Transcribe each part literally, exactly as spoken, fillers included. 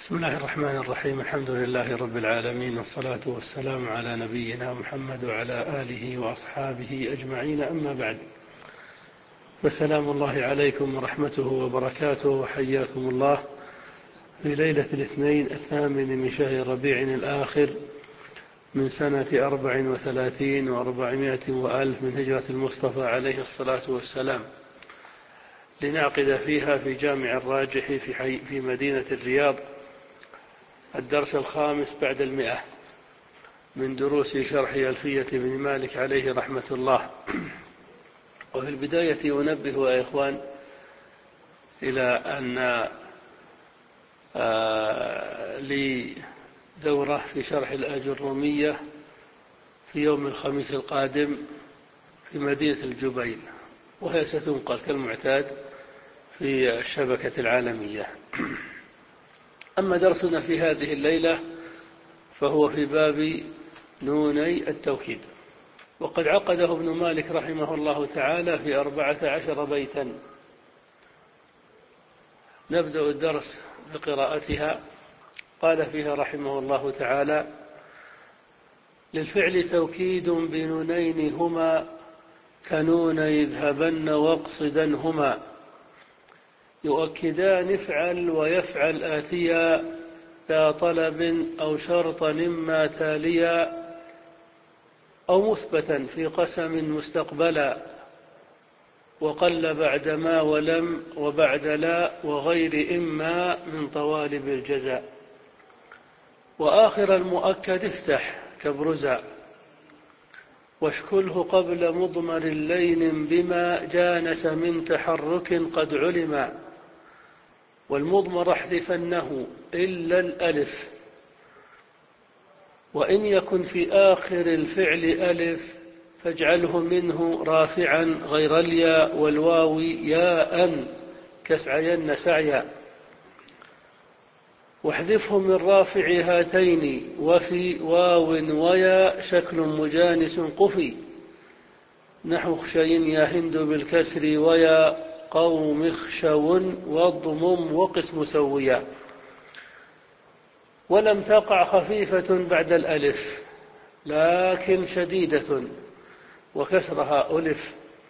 بسم الله الرحمن الرحيم. الحمد لله رب العالمين، والصلاة والسلام على نبينا محمد وعلى آله وأصحابه أجمعين، أما بعد، فسلام الله عليكم ورحمته وبركاته، وحياكم الله في ليلة الاثنين الثامن من شهر ربيع الآخر من سنة أربع وثلاثين وأربعمائة وألف من هجرة المصطفى عليه الصلاة والسلام، لنعقد فيها في جامع الراجح في, حي في مدينة الرياض الدرس الخامس بعد المئة من دروس شرح ألفية بن مالك عليه رحمة الله. وفي البداية أنبه يا إخوان إلى أن لي دورة في شرح الآجرومية في يوم الخميس القادم في مدينة الجبيل، وهي ستنقل كالمعتاد في الشبكة العالمية. أما درسنا في هذه الليلة فهو في باب نوني التوكيد، وقد عقده ابن مالك رحمه الله تعالى في أربعة عشر بيتا. نبدأ الدرس بقراءتها. قال فيها رحمه الله تعالى: للفعل توكيد بنونين هما كنون يذهبن واقصدا هما، يؤكدان افعل ويفعل آتيا ذا طلب أو شرطا إما تاليا، أو مثبتا في قسم مستقبلا، وقل بعد ما ولم وبعد لا وغير إما من طوالب الجزاء، وآخر المؤكد افتح كبرزا، واشكله قبل مضمر اللين بما جانس من تحرك قد علما، والمضمر احذفنه إلا الألف، وإن يكن في آخر الفعل ألف فاجعله منه رافعا غير الياء والواو ياء كسعين سعيا، واحذفه من رافع هاتين وفي واو ويا شكل مجانس قفي، نحو خشي يا هند بالكسر ويا قوم خشو واضمم وقس مسويا، ولم تقع خفيفة بعد الألف لكن شديدة وكسرها ألف،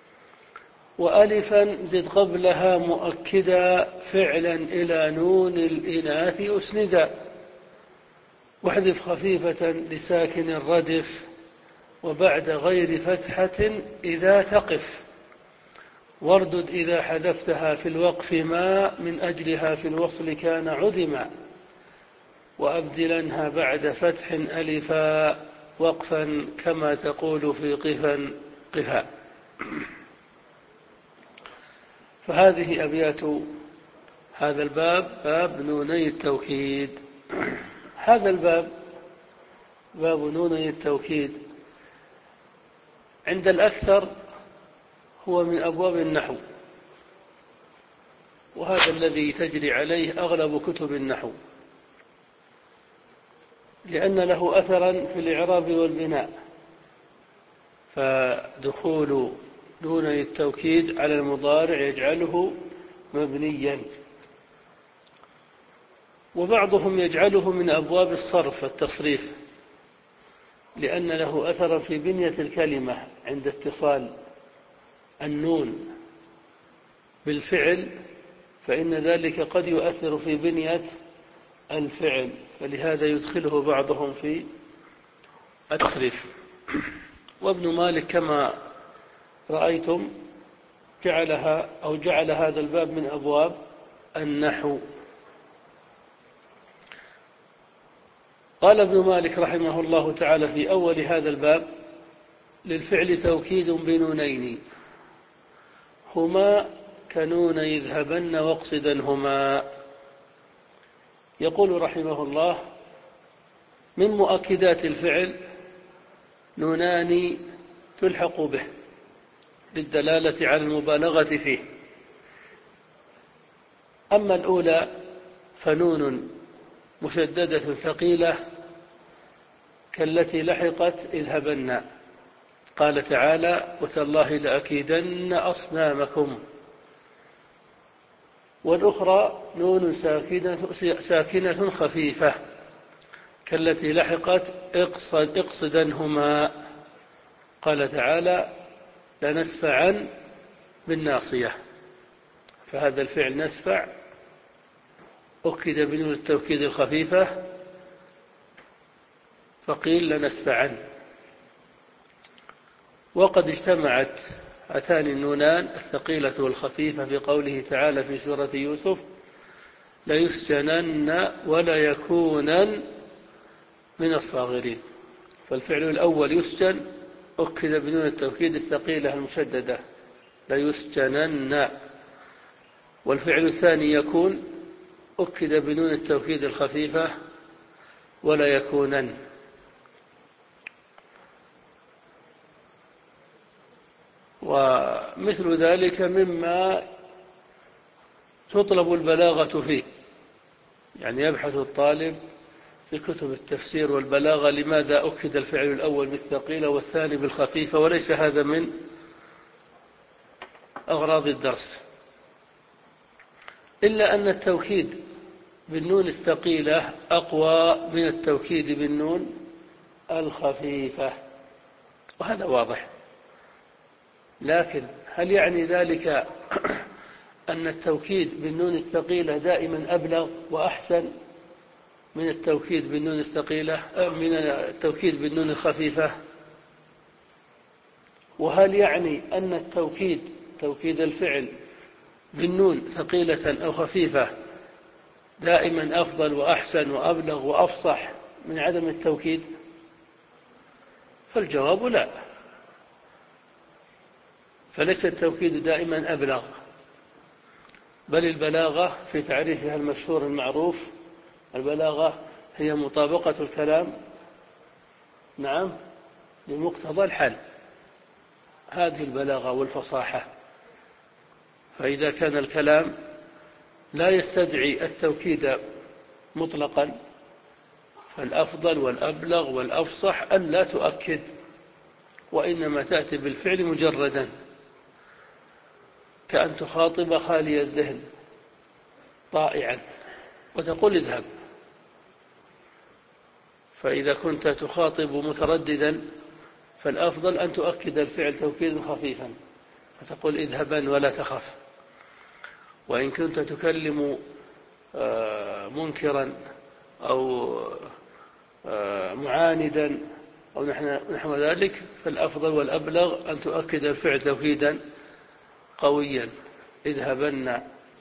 وألفا زد قبلها مؤكدا فعلا إلى نون الإناث أسندا، واحذف خفيفة لساكن الردف وبعد غير فتحة إذا تقف، واردد إذا حذفتها في الوقف ما من أجلها في الوصل كان عدما، وأبدلنها بعد فتح ألفا وقفا كما تقول في قفا قفا. فهذه أبيات هذا الباب، باب نوني التوكيد. هذا الباب باب نوني التوكيد عند الأكثر هو من أبواب النحو، وهذا الذي تجري عليه أغلب كتب النحو، لأن له أثرا في الإعراب والبناء، فدخول نوني التوكيد على المضارع يجعله مبنيا، وبعضهم يجعله من أبواب الصرف التصريف، لأن له أثرا في بنية الكلمة عند اتصال النون بالفعل، فإن ذلك قد يؤثر في بنية الفعل، فلهذا يدخله بعضهم في التصريف. وابن مالك كما رأيتم جعلها أو جعل هذا الباب من أبواب النحو. قال ابن مالك رحمه الله تعالى في أول هذا الباب: للفعل توكيد بنونين هما كنون يذهبن واقصدا هما. يقول رحمه الله: من مؤكدات الفعل نونان تلحق به للدلالة على المبالغة فيه. أما الأولى فنون مشددة ثقيلة كالتي لحقت اذهبن، قال تعالى: وتالله لأكيدن أصنامكم. والأخرى نون ساكنة, ساكنة خفيفة كالتي لحقت اقصد اقصدنهما. قال تعالى لنسفعا بالناصية، فهذا الفعل نسفع أكد بنون التوكيد الخفيفة فقيل لنسفعا. وقد اجتمعت هاتان النونان الثقيلة والخفيفة في قوله تعالى في سورة يوسف ليسجنن ولا يكونن من الصاغرين. فالفعل الأول يسجن أكد بنون التوكيد الثقيلة المشددة ليسجنن، والفعل الثاني يكون أكد بنون التوكيد الخفيفة ولا يكونن. ومثل ذلك مما تطلب البلاغة فيه، يعني يبحث الطالب في كتب التفسير والبلاغة لماذا أكد الفعل الأول بالثقيلة والثاني بالخفيفة، وليس هذا من أغراض الدرس، إلا أن التوكيد بالنون الثقيلة أقوى من التوكيد بالنون الخفيفة، وهذا واضح. لكن هل يعني ذلك أن التوكيد بالنون الثقيلة دائما أبلغ وأحسن من التوكيد بالنون الثقيلة من التوكيد بالنون الخفيفة؟ وهل يعني أن التوكيد توكيد الفعل بالنون ثقيلة أو خفيفة دائما أفضل وأحسن وأبلغ وأفصح من عدم التوكيد؟ فالجواب لا، فليس التوكيد دائما أبلغ، بل البلاغة في تعريفها المشهور المعروف البلاغة هي مطابقة الكلام نعم لمقتضى الحال، هذه البلاغة والفصاحة. فإذا كان الكلام لا يستدعي التوكيد مطلقا فالأفضل والأبلغ والأفصح أن لا تؤكد، وإنما تأتي بالفعل مجردا، كأن تخاطب خالي الذهن طائعا وتقول اذهب. فإذا كنت تخاطب مترددا فالأفضل أن تؤكد الفعل توكيدا خفيفا فتقول اذهبا ولا تخف. وإن كنت تكلم منكرا أو معاندا أو نحو ذلك فالأفضل والأبلغ أن تؤكد الفعل توكيدا قويا اذهبن.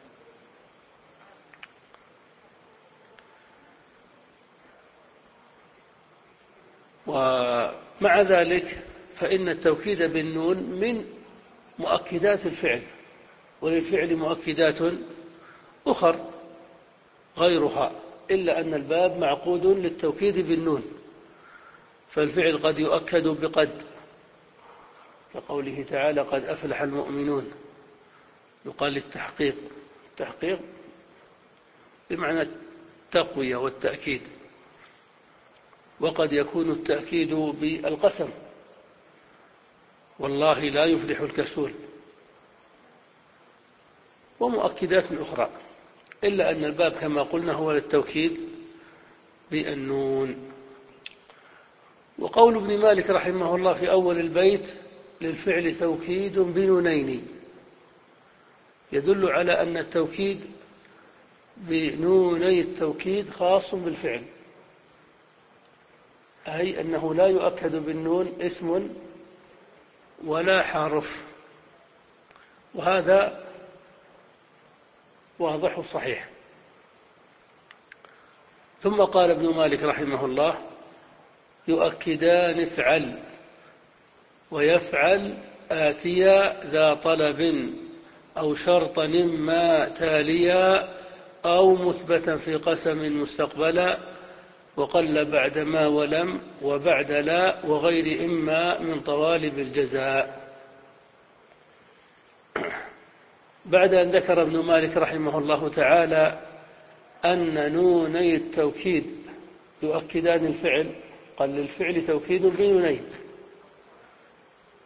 ومع ذلك فإن التوكيد بالنون من مؤكدات الفعل، وللفعل مؤكدات أخر غيرها، إلا أن الباب معقود للتوكيد بالنون، فالفعل قد يؤكد بقد، كقوله تعالى قد أفلح المؤمنون، يقال للتحقيق، التحقيق بمعنى التقوية والتأكيد. وقد يكون التأكيد بالقسم والله لا يفلح الكسول، ومؤكدات أخرى، إلا أن الباب كما قلنا هو للتوكيد بالنون. وقول ابن مالك رحمه الله في أول البيت للفعل توكيد بنونين يدل على أن التوكيد بنوني التوكيد خاص بالفعل، أي أنه لا يؤكد بالنون اسم ولا حرف، وهذا واضح صحيح. ثم قال ابن مالك رحمه الله يؤكدان افعل ويفعل آتيا ذا طلب أو شرطا إما تاليا أو مثبتا في قسم مستقبلا وقل بعد ما ولم وبعد لا وغير إما من طوالب الجزاء. بعد أن ذكر ابن مالك رحمه الله تعالى أن نوني التوكيد يؤكدان الفعل، قال للفعل توكيد بنونين،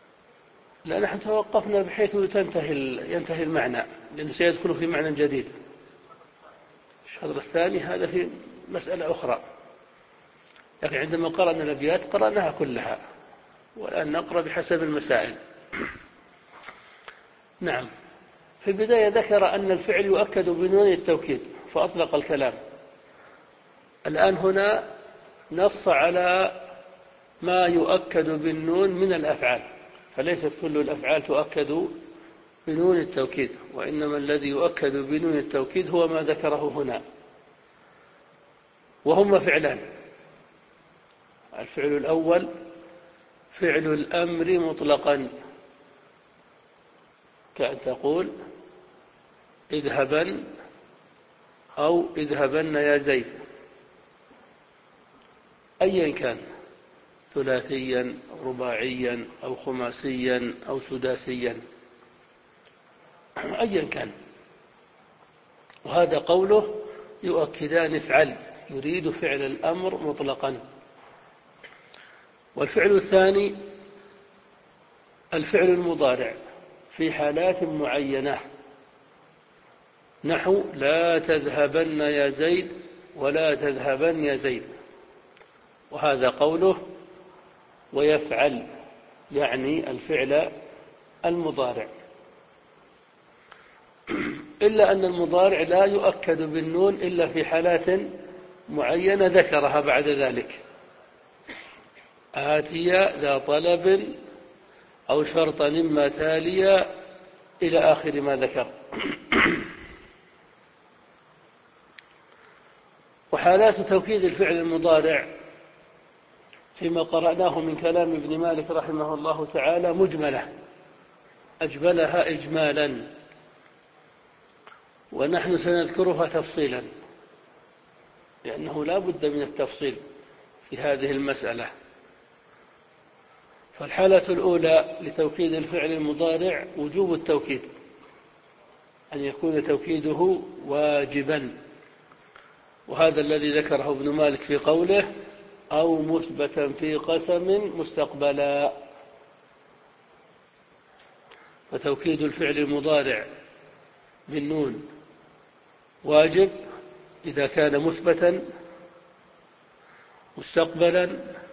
لا نحن توقفنا بحيث تنتهي ينتهي المعنى، لأنه سيدخل في معنى جديد. الشطر الثاني هذا في مسألة أخرى، لكن عندما قرأنا الأبيات قرأناها كلها، والآن نقرأ بحسب المسائل. نعم. في البداية ذكر أن الفعل يؤكد بنون التوكيد فأطلق الكلام. الآن هنا نص على ما يؤكد بالنون من الأفعال، فليست كل الأفعال تؤكد بنون التوكيد، وإنما الذي يؤكد بنون التوكيد هو ما ذكره هنا، وهما فعلان. الفعل الأول فعل الأمر مطلقا، كأن تقول اذهبا أو اذهبن يا زيد، أيا كان، ثلاثيا أو رباعيا أو خماسيا أو سداسيا، أيا كان. وهذا قوله يؤكدان افعل، يريد فعل الأمر مطلقا. والفعل الثاني الفعل المضارع في حالات معينة، نحو لا تذهبن يا زيد ولا تذهبن يا زيد، وهذا قوله ويفعل، يعني الفعل المضارع. إلا أن المضارع لا يؤكد بالنون إلا في حالات معينة ذكرها بعد ذلك، آتيا ذا طلب أو شرطا إما تاليا إلى آخر ما ذكر. وحالات توكيد الفعل المضارع فيما قرأناه من كلام ابن مالك رحمه الله تعالى مجملة، أجملها إجمالا، ونحن سنذكرها تفصيلا، لأنه لا بد من التفصيل في هذه المسألة. فالحالة الأولى لتوكيد الفعل المضارع وجوب التوكيد، أن يكون توكيده واجبا، وهذا الذي ذكره ابن مالك في قوله أو مثبتا في قسم مستقبلا. فتوكيد الفعل المضارع بالنون واجب إذا كان مثبتا مستقبلا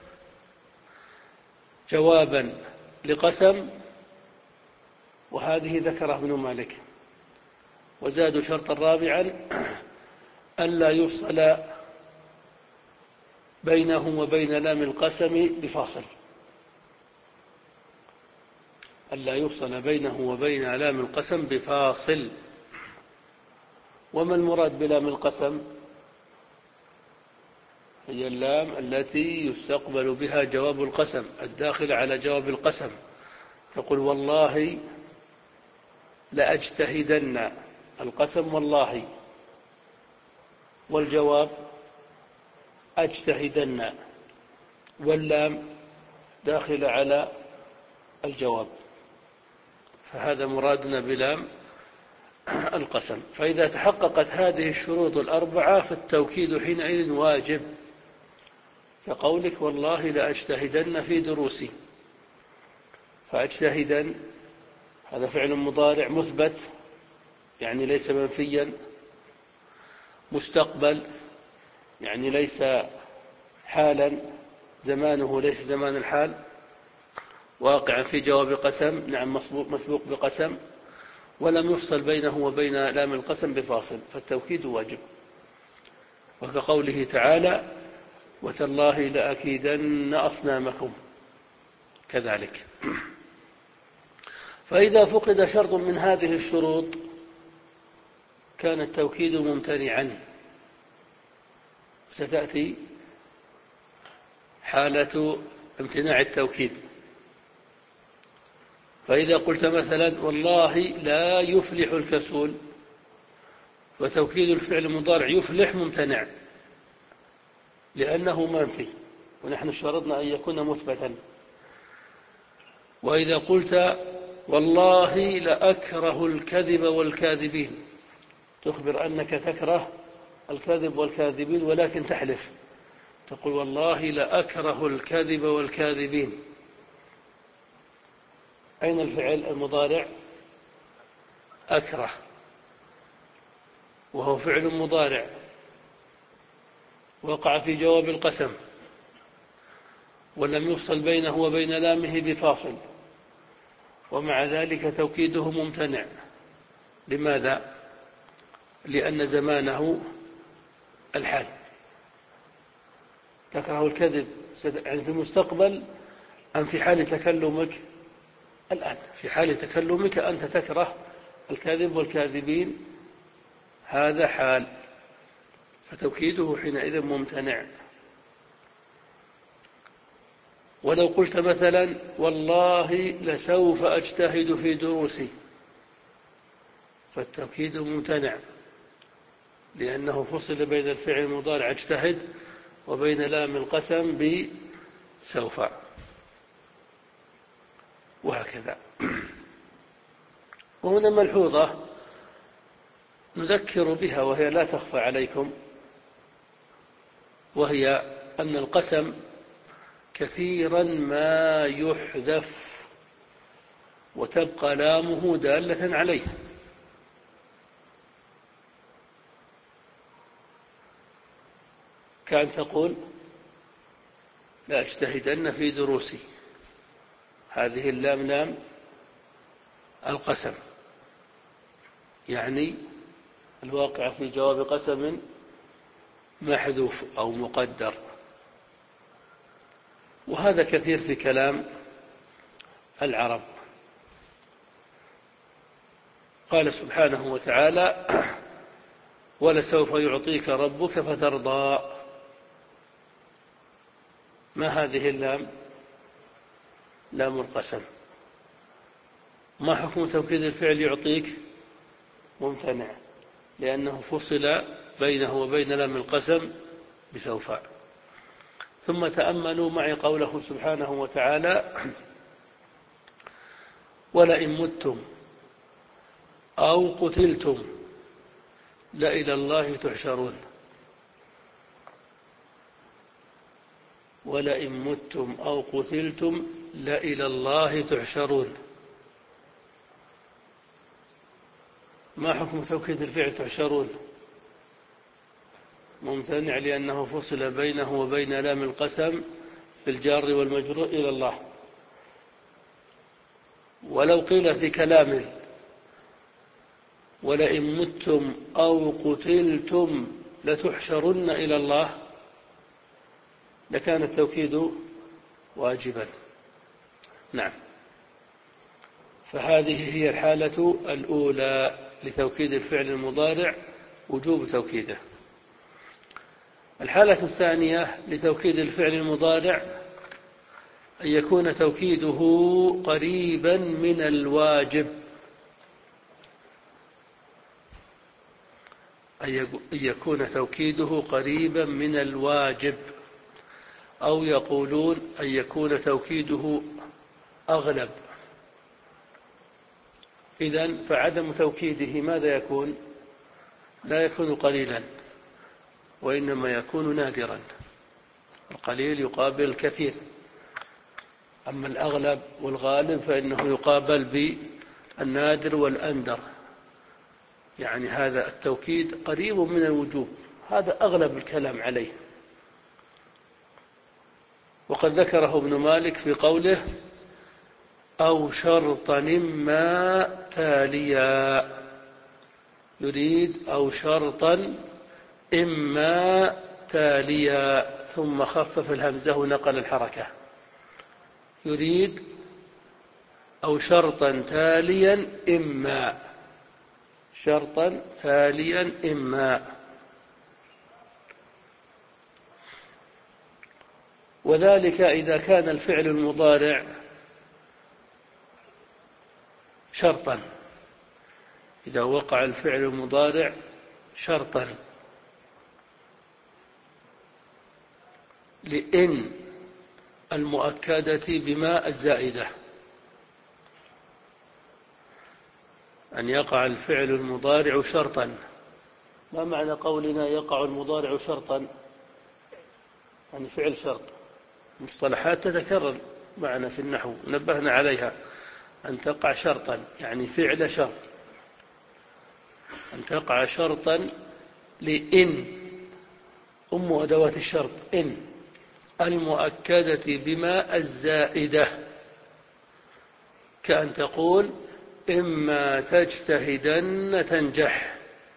جوابا لقسم، وهذه ذكره ابن مالك. وزادوا شرطا رابعا ألا يفصل بينه وبين لام القسم بفاصل، ألا يفصل بينه وبين لام القسم بفاصل. وما المراد بلام القسم؟ هي اللام التي يستقبل بها جواب القسم، الداخل على جواب القسم. تقول والله لأجتهدن، القسم والله، والجواب أجتهدن، واللام داخل على الجواب، فهذا مرادنا بلام القسم. فإذا تحققت هذه الشروط الأربعة فالتوكيد حينئذ واجب، كقولك والله لأجتهدن في دروسي، فأجتهدن هذا فعل مضارع مثبت يعني ليس منفيا، مستقبل يعني ليس حالا، زمانه ليس زمان الحال، واقعا في جواب قسم، نعم مسبوق, مسبوق بقسم، ولم يفصل بينه وبين لام القسم بفاصل، فالتوكيد واجب. وكقوله تعالى وتالله لأكيدن أصنامكم كذلك. فإذا فقد شرط من هذه الشروط كان التوكيد ممتنعا. ستأتي حالة امتناع التوكيد. فإذا قلت مثلا والله لا يفلح الكسول، وتوكيد الفعل المضارع يفلح ممتنع لأنه منفي، ونحن شرطنا أن يكون مثبتا. وإذا قلت والله لأكره الكذب والكاذبين، تخبر أنك تكره الكذب والكاذبين ولكن تحلف، تقول والله لأكره الكذب والكاذبين. أين الفعل المضارع؟ أكره، وهو فعل مضارع وقع في جواب القسم ولم يفصل بينه وبين لامه بفاصل، ومع ذلك توكيده ممتنع. لماذا؟ لأن زمانه الحال. تكره الكذب يعني في المستقبل أم في حال تكلمك الآن؟ في حال تكلمك أنت تكره الكذب والكاذبين، هذا حال، فتوكيده حينئذ ممتنع. ولو قلت مثلا والله لسوف أجتهد في دروسي، فالتوكيد ممتنع لأنه فصل بين الفعل المضارع اجتهد وبين لام القسم بسوف، وهكذا. وهنا ملحوظة نذكر بها وهي لا تخفى عليكم، وهي أن القسم كثيرا ما يحذف وتبقى لامه دالة عليه. كأن تقول لا أجتهدن في دروسي، هذه اللام لام القسم، يعني الواقع في جواب قسم محذوف أو مقدر. وهذا كثير في كلام العرب. قال سبحانه وتعالى ولسوف يعطيك ربك فترضى. ما هذه اللام؟ لام القسم. ما حكم توكيد الفعل يعطيك؟ ممتنع لأنه فصل بينه وبين لام القسم بسوف. ثم تأملوا معي قوله سبحانه وتعالى ولئن متم أو قتلتم لإلى الله تحشرون. ولئن متم أو قتلتم لإلى الله تحشرون. ما حكم توكيد الفعل تحشرون؟ ممتنع لأنه فصل بينه وبين لام القسم بالجار والمجرور إلى الله. ولو قيل في كلام ولئن متم أو قتلتم لتحشرن إلى الله لكان التوكيد واجبا. نعم. فهذه هي الحالة الأولى لتوكيد الفعل المضارع، وجوب توكيده. الحالة الثانية لتوكيد الفعل المضارع أن يكون توكيده قريبا من الواجب، أن يكون توكيده قريبا من الواجب، أو يقولون أن يكون توكيده أغلب. إذن فعدم توكيده ماذا يكون؟ لا يكون قليلا، وإنما يكون نادرا. القليل يقابل الكثير، أما الأغلب والغالب فإنه يقابل بالنادر والأندر. يعني هذا التوكيد قريب من الوجوب، هذا أغلب الكلام عليه. وقد ذكره ابن مالك في قوله أو شرطا إما تاليا، يريد أو شرطا إما تاليا، ثم خفف الهمزة ونقل الحركة. يريد أو شرطا تاليا إما، شرطا تاليا إما. وذلك إذا كان الفعل المضارع شرطا، إذا وقع الفعل المضارع شرطا لإن المؤكدة بما الزائدة، أن يقع الفعل المضارع شرطا. ما معنى قولنا يقع المضارع شرطا؟ يعني فعل شرط. مصطلحات تتكرر معنا في النحو نبهنا عليها. أن تقع شرطا يعني فعل شرط، أن تقع شرطا لإن أم أدوات الشرط إن المؤكدة بما الزائدة، كأن تقول إما تجتهدن تنجح،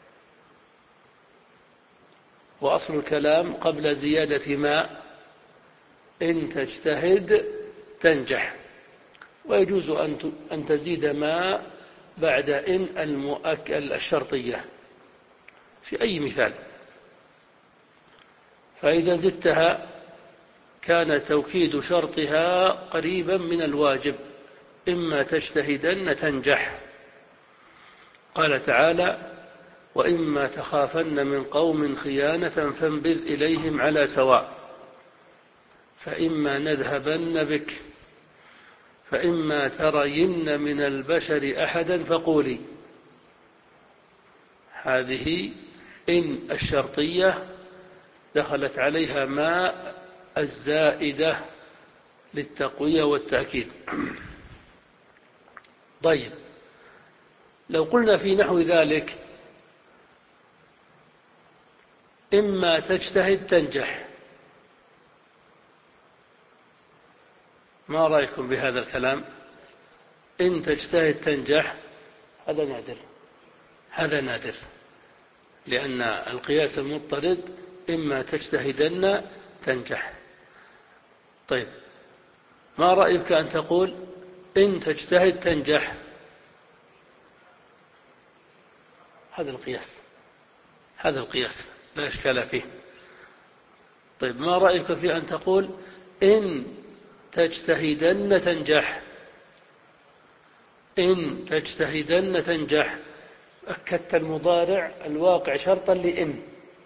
وأصل الكلام قبل زيادة ما، إن تجتهد تنجح، ويجوز أن تزيد ما بعد إن المؤكد الشرطية في أي مثال. فإذا زدتها كان توكيد شرطها قريبا من الواجب، إما تجتهدن تنجح. قال تعالى: وإما تخافن من قوم خيانة فانبذ إليهم على سواء، فإما نذهبن بك فإما ترين من البشر أحدا فقولي. هذه إن الشرطية دخلت عليها ما الزائدة للتقوية والتأكيد. طيب، لو قلنا في نحو ذلك إما تجتهد تنجح، ما رأيكم بهذا الكلام؟ إن تجتهد تنجح، هذا نادر، هذا نادر، لأن القياس المضطرد إما تجتهدن تنجح. طيب، ما رأيك أن تقول إن تجتهد تنجح؟ هذا القياس، هذا القياس لا إشكال فيه. طيب، ما رأيك في أن تقول إن تجتهدن تنجح؟ إن تجتهدن تنجح، أكدت المضارع الواقع شرطا لإن.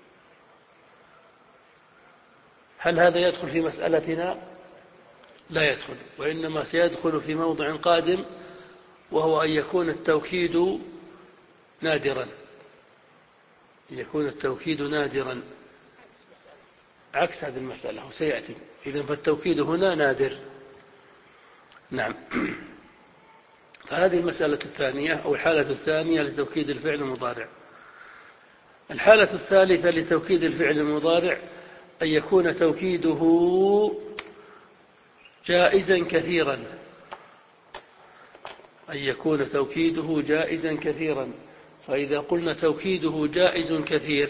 هل هذا يدخل في مسألتنا؟ لا يدخل، وإنما سيدخل في موضع قادم، وهو أن يكون التوكيد نادرا، يكون التوكيد نادرا عكس هذه المسألة وسيأتي. إذن فالتوكيد هنا نادر. نعم. فهذه المسألة الثانية أو الحالة الثانية لتوكيد الفعل المضارع. الحالة الثالثة لتوكيد الفعل المضارع أن يكون توكيده جائزا كثيرا، أن يكون توكيده جائزا كثيرا. فإذا قلنا توكيده جائز كثير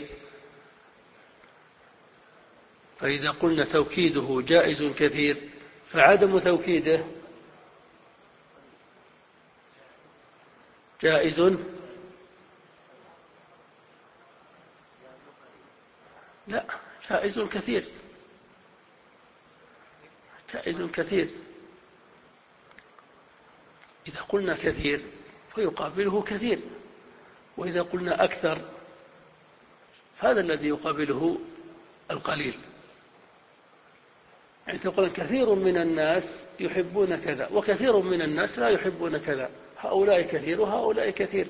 فإذا قلنا توكيده جائز كثير فعدم توكيده جائز لا جائز كثير، جائز كثير. إذا قلنا كثير فيقابله كثير، وإذا قلنا أكثر فهذا الذي يقابله القليل. يعني تقول كثير من الناس يحبون كذا وكثير من الناس لا يحبون كذا، هؤلاء كثير وهؤلاء كثير.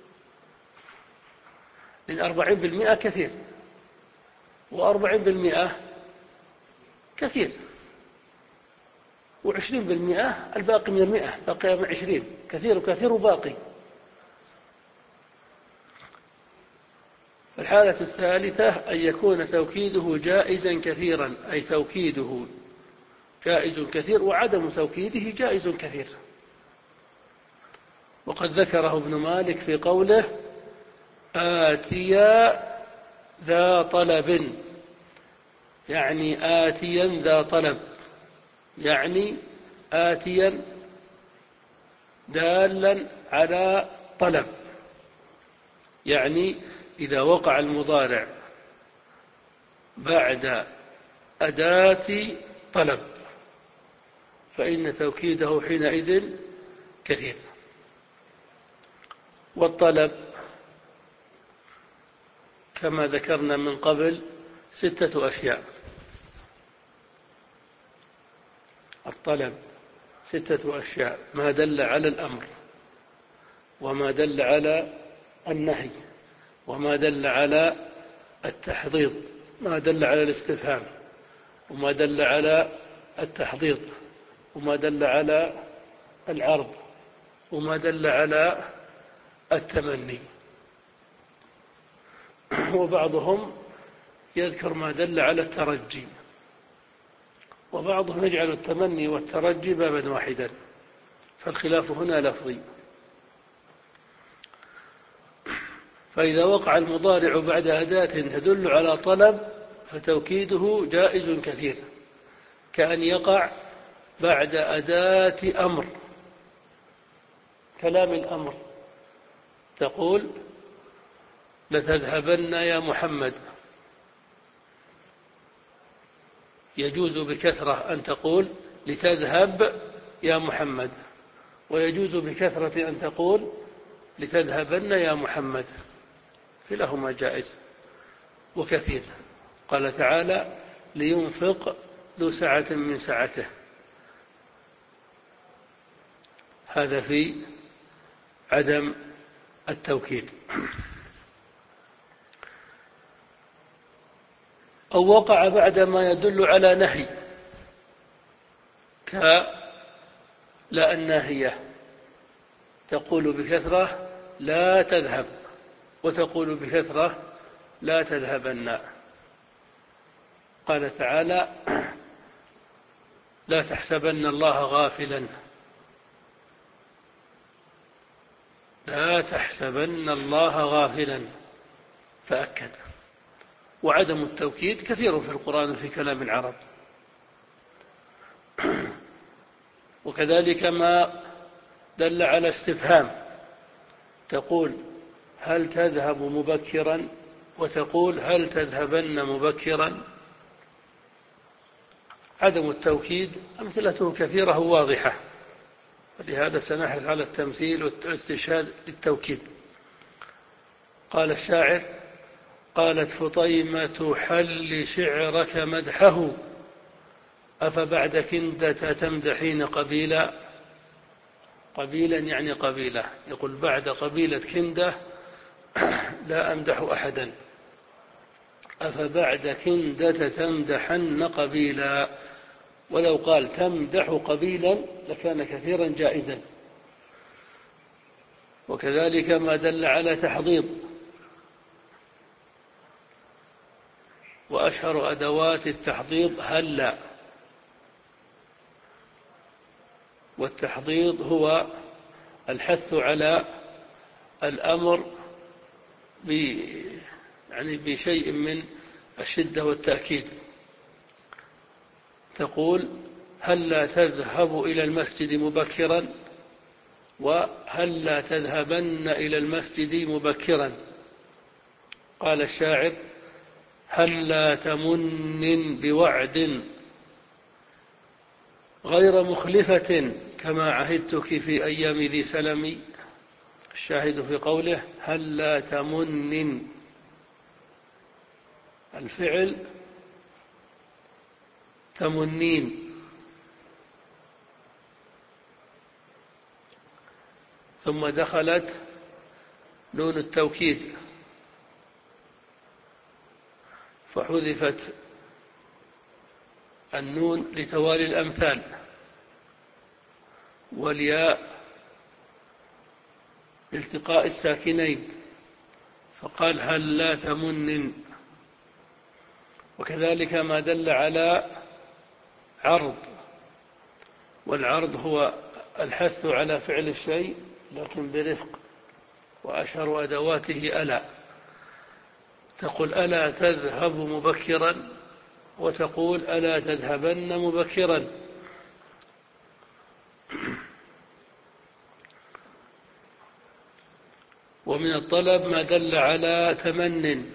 لأن أربعين بالمئة كثير وأربعين بالمئة كثير، وعشرين بالمئة الباقي من المئة باقي من عشرين، كثير وكثير وباقي. الحالة الثالثة أن يكون توكيده جائزا كثيرا، أي توكيده جائز كثير وعدم توكيده جائز كثير. وقد ذكره ابن مالك في قوله آتيا ذا طلب، يعني آتيا ذا طلب، يعني آتيا دالا على طلب. يعني إذا وقع المضارع بعد أداة طلب فإن توكيده حينئذ كثير. والطلب كما ذكرنا من قبل ستة أشياء. الطلب ستة أشياء: ما دل على الأمر، وما دل على النهي، وما دل على التحضيض، ما دل على الاستفهام، وما دل على التحضيض، وما دل على العرض، وما دل على التمني. وبعضهم يذكر ما دل على الترجي، وبعضهم يجعل التمني والترجي بابا واحدا، فالخلاف هنا لفظي. فإذا وقع المضارع بعد أداة تدل على طلب فتوكيده جائز كثير، كأن يقع بعد أداة أمر، كلام الأمر، تقول لتذهبن يا محمد، يجوز بكثرة أن تقول لتذهب يا محمد، ويجوز بكثرة أن تقول لتذهبن يا محمد، كلاهما جائز وكثير. قال تعالى لينفق ذو سعة من سعته، هذا في عدم التوكيد. أو وقع بعد ما يدل على نهي كلا الناهية، تقول بكثرة لا تذهب، وتقول بكثرة لا تذهبن. قال تعالى لا تحسبن الله غافلا، لا تحسبن الله غافلا، فأكد. وعدم التوكيد كثير في القرآن في كلام العرب. وكذلك ما دل على استفهام، تقول هل تذهب مبكرا، وتقول هل تذهبن مبكرا. عدم التوكيد أمثلته كثيرة واضحة، ولهذا سنحرص على التمثيل والاستشهاد للتوكيد. قال الشاعر قالت فطيمة حل شعرك مدحه، أفبعد كندة تمدحين قبيلا. قبيلا يعني قبيلة، يقول بعد قبيلة كندة لا أمدح أحدا، أفبعد كندة تمدحن قبيلا. ولو قال تمدح قبيلا لكان كثيرا جائزا. وكذلك ما دل على تحضيض، وأشهر أدوات التحضيض هلا، والتحضيض هو الحث على الأمر ب يعني بشيء من الشدة والتأكيد. تقول هلا تذهب إلى المسجد مبكرا، وهلا تذهبن إلى المسجد مبكرا. قال الشاعر هلا تمن بوعد غير مخلفة كما عهدتك في أيام ذي سلم. الشاهد في قوله هلا تمن، الفعل تمنين، ثم دخلت نون التوكيد فحذفت النون لتوالي الأمثال، والياء لالتقاء الساكنين، فقال هل لا تمن. وكذلك ما دل على عرض، والعرض هو الحث على فعل الشيء لكن برفق، وأشهر أدواته ألا، تقول ألا تذهب مبكرا، وتقول ألا تذهبن مبكرا. ومن الطلب ما دل على تمن،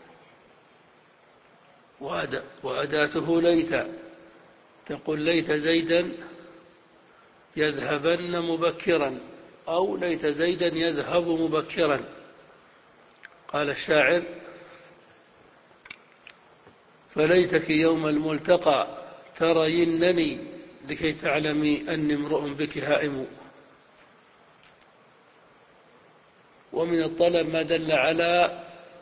وأداته ليت، تقول ليت زيدا يذهبن مبكرا، أو ليت زيدا يذهب مبكرا. قال الشاعر فليتك يوم الملتقى ترينني لكي تعلمي أني امرؤ بك هائم. ومن الطلب ما دل على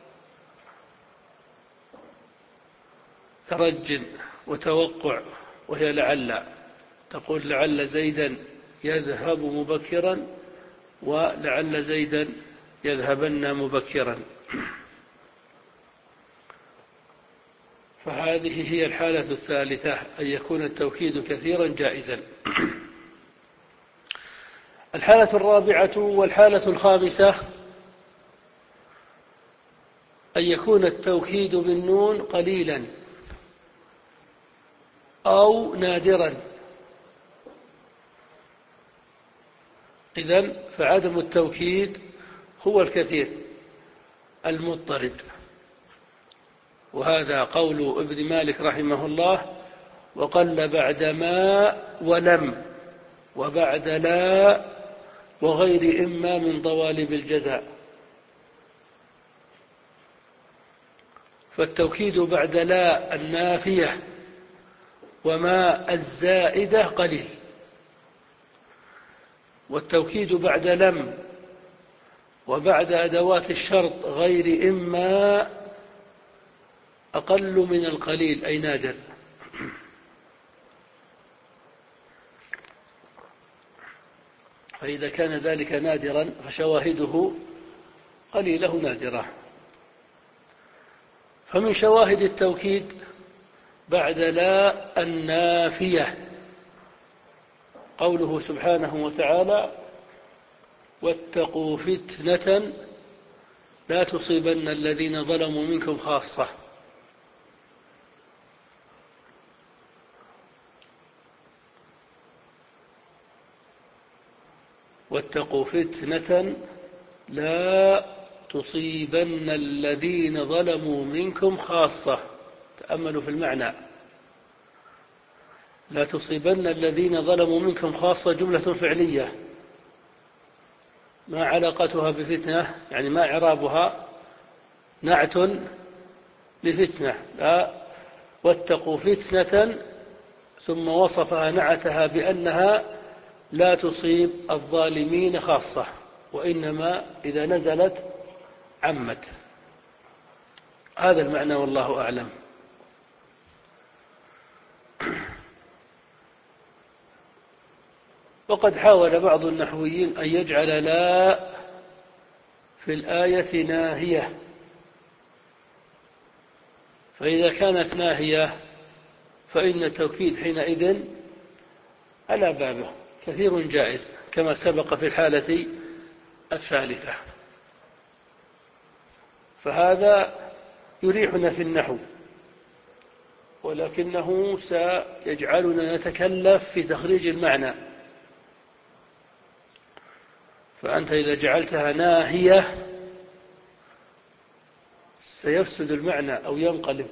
ترج وتوقع، وهي لعل، تقول لعل زيدا يذهب مبكرا، ولعل زيدا يذهبن مبكرا. فهذه هي الحالة الثالثة، أن يكون التوكيد كثيرا جائزا. الحالة الرابعة والحالة الخامسة أن يكون التوكيد بالنون قليلا أو نادرا. إذن فعدم التوكيد هو الكثير المضطرد، وهذا قول ابن مالك رحمه الله: وقل بعد ما ولم وبعد لا وغير إما من ضوالب الجزاء. فالتوكيد بعد لا النافية وما الزائدة قليل، والتوكيد بعد لم وبعد أدوات الشرط غير إما أقل من القليل أي نادر. فإذا كان ذلك نادرا فشواهده قليلة نادرة. فمن شواهد التوكيد بعد لا النافية قوله سبحانه وتعالى: واتقوا فتنة لا تصيبن الذين ظلموا منكم خاصة. واتقوا فتنة لا تصيبن الذين ظلموا منكم خاصة. تأملوا في المعنى: لا تصيبن الذين ظلموا منكم خاصة جملة فعلية، ما علاقتها بفتنة؟ يعني ما إعرابها؟ نعت لفتنة. لا، واتقوا فتنة ثم وصفها نعتها بأنها لا تصيب الظالمين خاصة، وإنما إذا نزلت عمت. هذا المعنى والله أعلم. وقد حاول بعض النحويين أن يجعل لا في الآية ناهية، فإذا كانت ناهية فإن التوكيد حينئذ على بابه كثير جائز، كما سبق في الحالة الثالثة. فهذا يريحنا في النحو، ولكنه سيجعلنا نتكلف في تخريج المعنى. فأنت إذا جعلتها ناهية سيفسد المعنى أو ينقلب.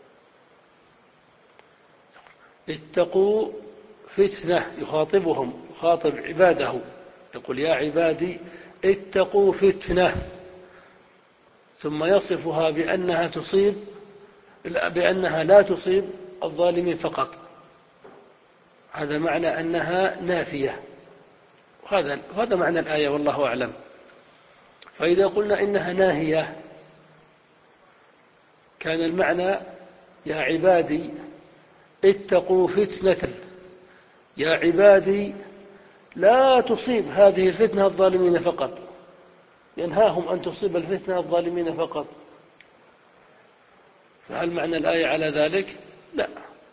اتقوا فتنة، يخاطبهم، يخاطب عباده، يقول: يا عبادي اتقوا فتنة، ثم يصفها بأنها تصيب بأنها لا تصيب الظالمين فقط. هذا معنى أنها نافية، وهذا هذا معنى الآية والله أعلم. فإذا قلنا إنها ناهية كان المعنى: يا عبادي اتقوا فتنة، يا عبادي لا تصيب هذه الفتنة الظالمين فقط، ينهاهم أن تصيب الفتنة الظالمين فقط. فهل معنى الآية على ذلك؟ لا،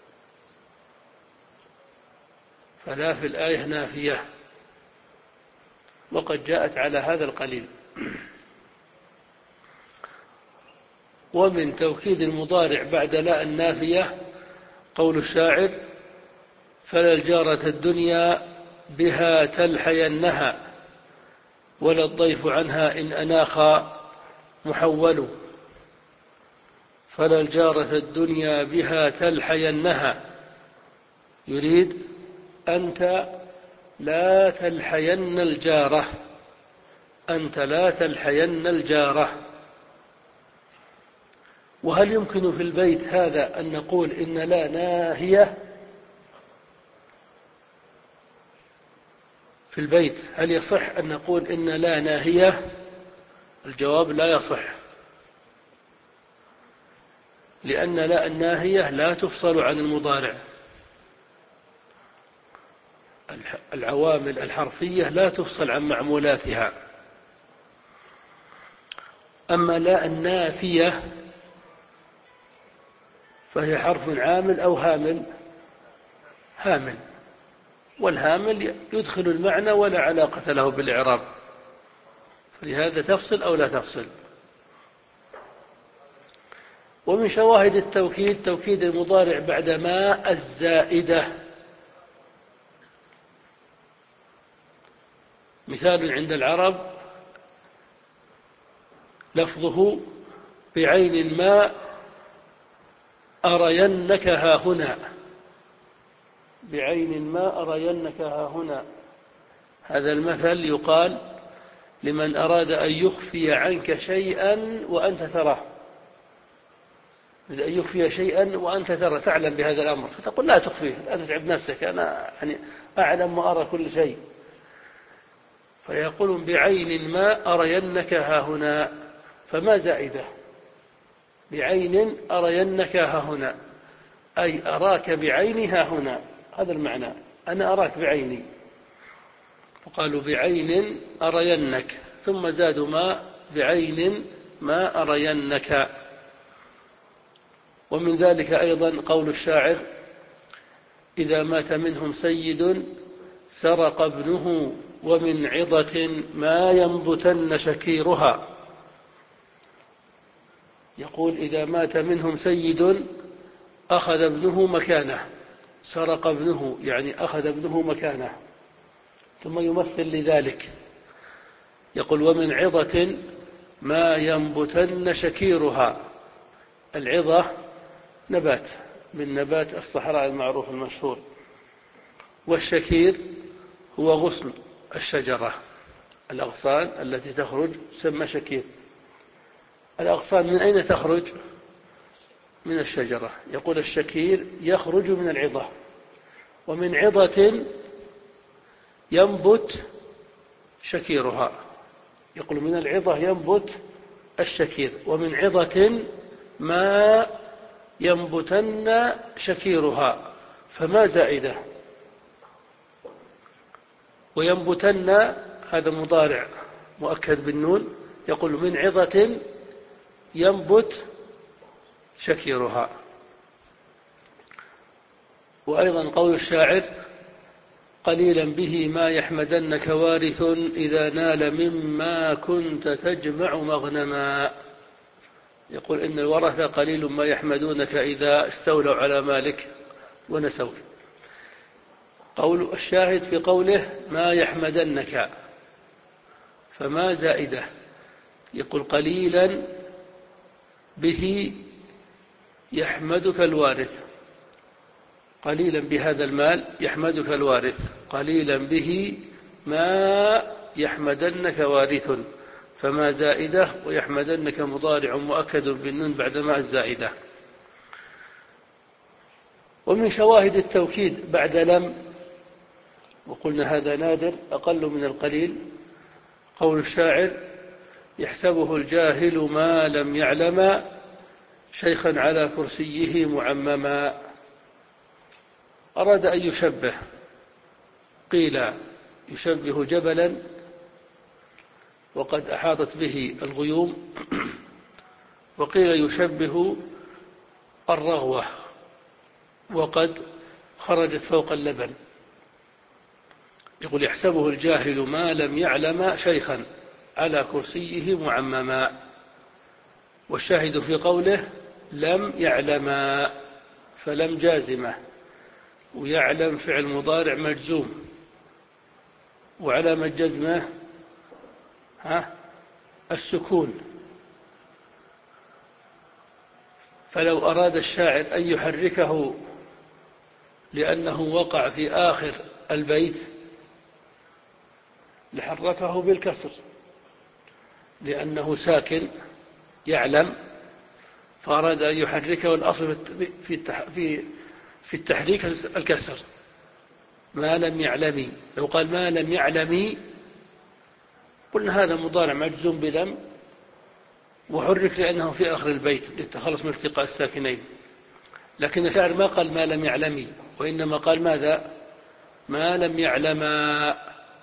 فلا في الآية نافية، وقد جاءت على هذا القليل. ومن توكيد المضارع بعد لا النافية قول الشاعر: فلا الجارة الدنيا بها تلحينها ولا الضيف عنها إن أناخا محول. فلا الجارة الدنيا بها تلحينها، يريد أنت لا تلحين الجارة، أنت لا تلحين الجارة. وهل يمكن في البيت هذا أن نقول إن لا ناهية؟ في البيت هل يصح أن نقول إن لا ناهية؟ الجواب: لا يصح، لأن لا الناهية لا تفصل عن المضارع. العوامل الحرفية لا تفصل عن معمولاتها. أما لا النافية فهي حرف عامل أو هامل؟ هامل، والهامل يدخل المعنى ولا علاقة له بالإعراب، فلهذا تفصل أو لا تفصل. ومن شواهد التوكيد توكيد المضارع بعد ما الزائدة. مثال عند العرب لفظه بعين ما أرينك ها هنا، بعين ما أرينك ها هنا. هذا المثل يقال لمن أراد أن يخفي عنك شيئا وأنت تراه، أن يخفي شيئا وأنت ترى تعلم بهذا الأمر، فتقول لا تخفيه، لا تتعب نفسك، أنا يعني أعلم وأرى كل شيء. فيقول بعين ما أرينك ها هنا، فما زائدة؟ بعين أرينك ها هنا، أي أراك بعيني ها هنا، هذا المعنى، أنا أراك بعيني. وقالوا بعين أرينك، ثم زادوا ما بعين ما أرينك. ومن ذلك أيضا قول الشاعر إذا مات منهم سيد سرق ابنه ومن عظة ما ينبتن شكيرها. يقول إذا مات منهم سيد أخذ ابنه مكانه، سرق ابنه يعني أخذ ابنه مكانه، ثم يمثل لذلك يقول ومن عظة ما ينبتن شكيرها. العظة نبات من نبات الصحراء المعروف المشهور، والشكير هو غصن الشجرة، الأغصان التي تخرج تسمى شكير. الأغصان من أين تخرج؟ من الشجرة. يقول الشكير يخرج من العظة، ومن عظة ينبت شكيرها. يقول من العظة ينبت الشكير، ومن عظة ما ينبتن شكيرها، فما زائدة. وينبتن هذا مضارع مؤكد بالنون، يقول من عظة ينبت شكيرها. وأيضا قول الشاعر قليلا به ما يحمدنك وارث إذا نال مما كنت تجمع مغنما. يقول إن الورثة قليل ما يحمدونك إذا استولوا على مالك ونسوك. قول الشاهد في قوله ما يحمدنك، فما زائدة. يقول قليلا به يحمدك الوارث، قليلا بهذا المال يحمدك الوارث، قليلا به ما يحمدنك وارث، فما زائدة، ويحمدنك مضارع مؤكد بالنون بعد ما الزائدة. ومن شواهد التوكيد بعد لم، وقلنا هذا نادر أقل من القليل، قول الشاعر يحسبه الجاهل ما لم يعلم شيخا على كرسيه معمما. أراد أن يشبه، قيل يشبه جبلا وقد أحاطت به الغيوم، وقيل يشبه الرغوة وقد خرجت فوق اللبن. يقول يحسبه الجاهل ما لم يعلم شيخا على كرسيه معمما. والشاهد في قوله لم يعلم، فلم جازمة، ويعلم فعل مضارع مجزوم، وعلامة جزمه ها السكون. فلو أراد الشاعر أن يحركه لأنه وقع في آخر البيت لحركه بالكسر، لأنه ساكن يعلم، فأراد أن يحركه، والأصل في في التحريك الكسر، ما لم يعلمي. لو قال ما لم يعلمي قلنا هذا مضارع مجزوم بلم وحرك لأنه في آخر البيت للتخلص من التقاء الساكنين. لكن الشاعر ما قال ما لم يعلمي، وإنما قال ماذا؟ ما لم يعلما.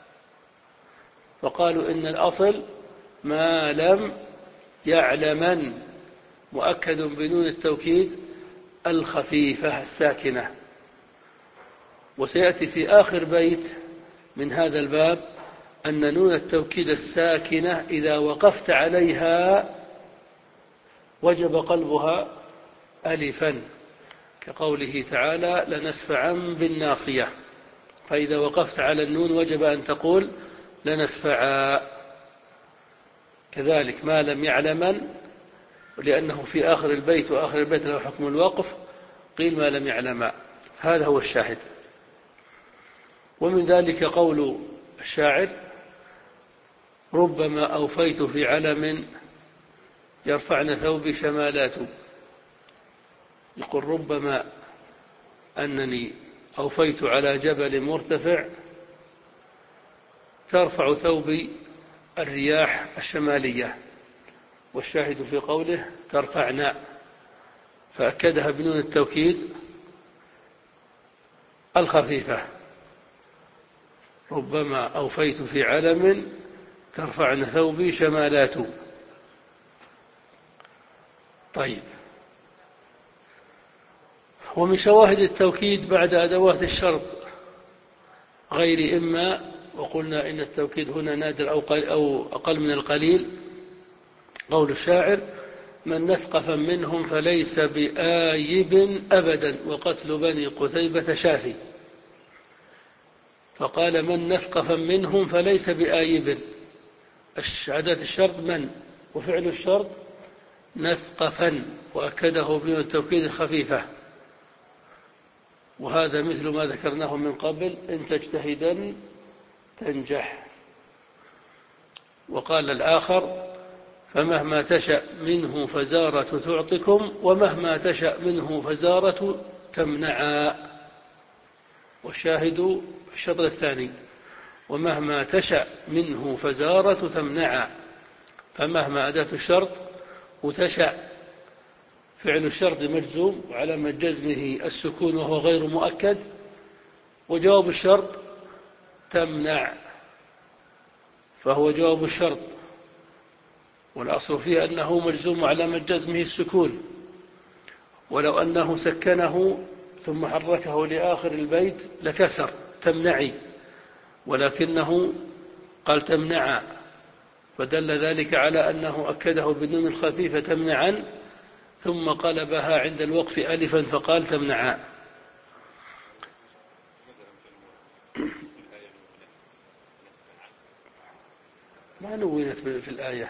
وقالوا إن الأصل ما لم يعلمن مؤكد بنون التوكيد الخفيفة الساكنة. وسيأتي في آخر بيت من هذا الباب أن نون التوكيد الساكنة إذا وقفت عليها وجب قلبها ألفا، كقوله تعالى لنسفعا بالناصية، فإذا وقفت على النون وجب أن تقول لنسفعا. كذلك ما لم يعلما، لأنه في آخر البيت وآخر البيت له حكم الوقف، قيل ما لم يعلما. هذا هو الشاهد. ومن ذلك قول الشاعر ربما أوفيت في علم يرفعن ثوبي شمالات. يقول ربما أنني أوفيت على جبل مرتفع ترفع ثوبي الرياح الشمالية، والشاهد في قوله ترفعنا، فأكدها بنون التوكيد الخفيفة. ربما أوفيت في علم ترفعن ثوبي شمالات. طيب، ومن شواهد التوكيد بعد أدوات الشرط غير إما، وقلنا إن التوكيد هنا نادر أو أقل من القليل، قول الشاعر من نثقف منهم فليس بآيب أبدا وقتل بني قتيبة شافي. فقال من نثقف منهم فليس بآيب، أداة الشرط من، وفعل الشرط نثقفا، وأكده بنون التوكيد الخفيفة. وهذا مثل ما ذكرناه من قبل إن تجتهدا تنجح. وقال الآخر فمهما تشأ منه فزارة تعطكم ومهما تشأ منه فزارة تمنعا. والشاهد في الشطر الثاني ومهما تشأ منه فزارة تمنعا، فمهما أداة الشرط، وتشأ فعل الشرط مجزوم وعلامة جزمه السكون وهو غير مؤكد، وجواب الشرط تمنع فهو جواب الشرط، والأصل فيه أنه مجزوم وعلامة جزمه السكون، ولو أنه سكنه ثم حركه لآخر البيت لكسر تمنعي، ولكنه قال تمنع، فدل ذلك على أنه أكده بالنون الخفيفة تمنعا، ثم قلبها عند الوقف ألفا فقال تمنعا. ما نونت في الآية،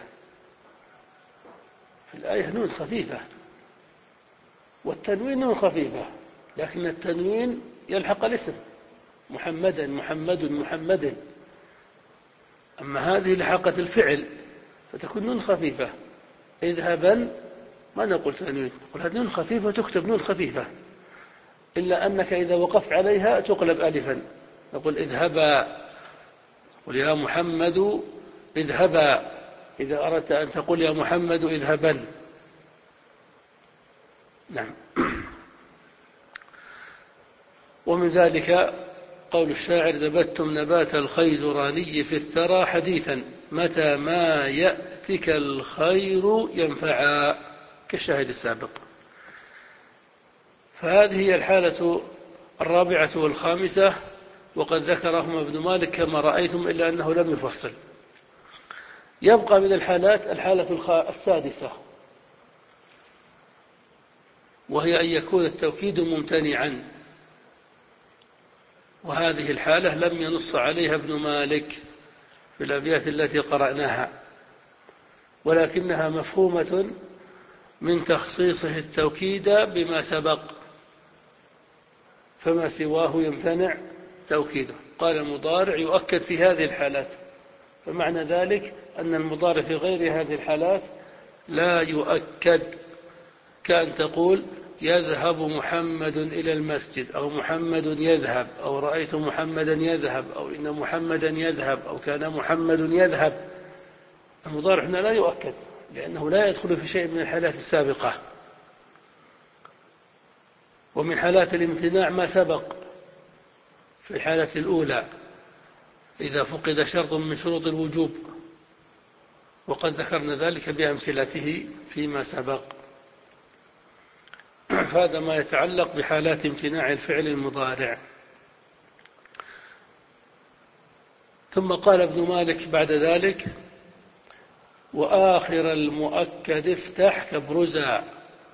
في الآية نون خفيفة، والتنوين نون خفيفة، لكن التنوين يلحق الاسم محمدا محمد محمد، أما هذه لحقت الفعل فتكون نون خفيفة. اذهبا ما نقول تنوين، نقول هذه نون خفيفة تكتب نون خفيفة، إلا أنك إذا وقفت عليها تقلب ألفا، نقول اذهبا، قل يا محمد اذهبا، إذا أردت أن تقول يا محمد اذهبا. نعم. ومن ذلك قول الشاعر نبتتم نبات الخيزراني في الثرى حديثا متى ما يأتك الخير ينفعا، كالشاهد السابق. فهذه هي الحالة الرابعة والخامسة، وقد ذكرهما ابن مالك كما رأيتم، إلا أنه لم يفصل. يبقى من الحالات الحالة السادسة، وهي أن يكون التوكيد ممتنعا، وهذه الحالة لم ينص عليها ابن مالك في الأبيات التي قرأناها، ولكنها مفهومة من تخصيصه التوكيد بما سبق، فما سواه يمتنع توكيده. قال المضارع يؤكد في هذه الحالات، فمعنى ذلك أن المضارع في غير هذه الحالات لا يؤكد، كأن تقول يذهب محمد إلى المسجد، أو محمد يذهب، أو رأيت محمدا يذهب، أو إن محمدا يذهب، أو كان محمد يذهب. المضارع هنا لا يؤكد لأنه لا يدخل في شيء من الحالات السابقة. ومن حالات الامتناع ما سبق في الحالة الأولى إذا فقد شرط من شروط الوجوب، وقد ذكرنا ذلك بأمثلته فيما سبق. هذا ما يتعلق بحالات امتناع الفعل المضارع. ثم قال ابن مالك بعد ذلك: وآخر المؤكد افتح كبرزا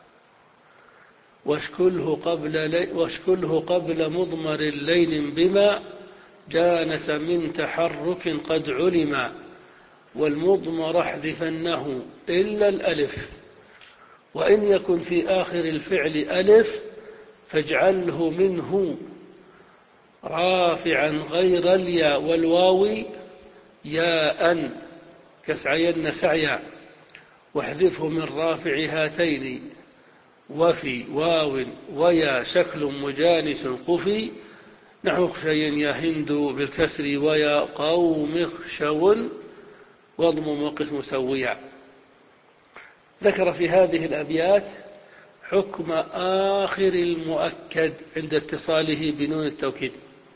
واشكله قبل, لي واشكله قبل مضمر اللين بما جانس من تحرك قد علم، والمضمر احذفنه إلا الألف، وإن يكن في آخر الفعل ألف فاجعله منه رافعا غير الياء والواو ياء كسعين سعيا، واحذفه من رافع هاتين وفي واو ويا شكل مجانس قفي، نحو خشي يا هند بالكسر ويا قوم خشو واضمم وقسم سويا. ذكر في هذه الأبيات حكم آخر المؤكد عند اتصاله بنون التوكيد.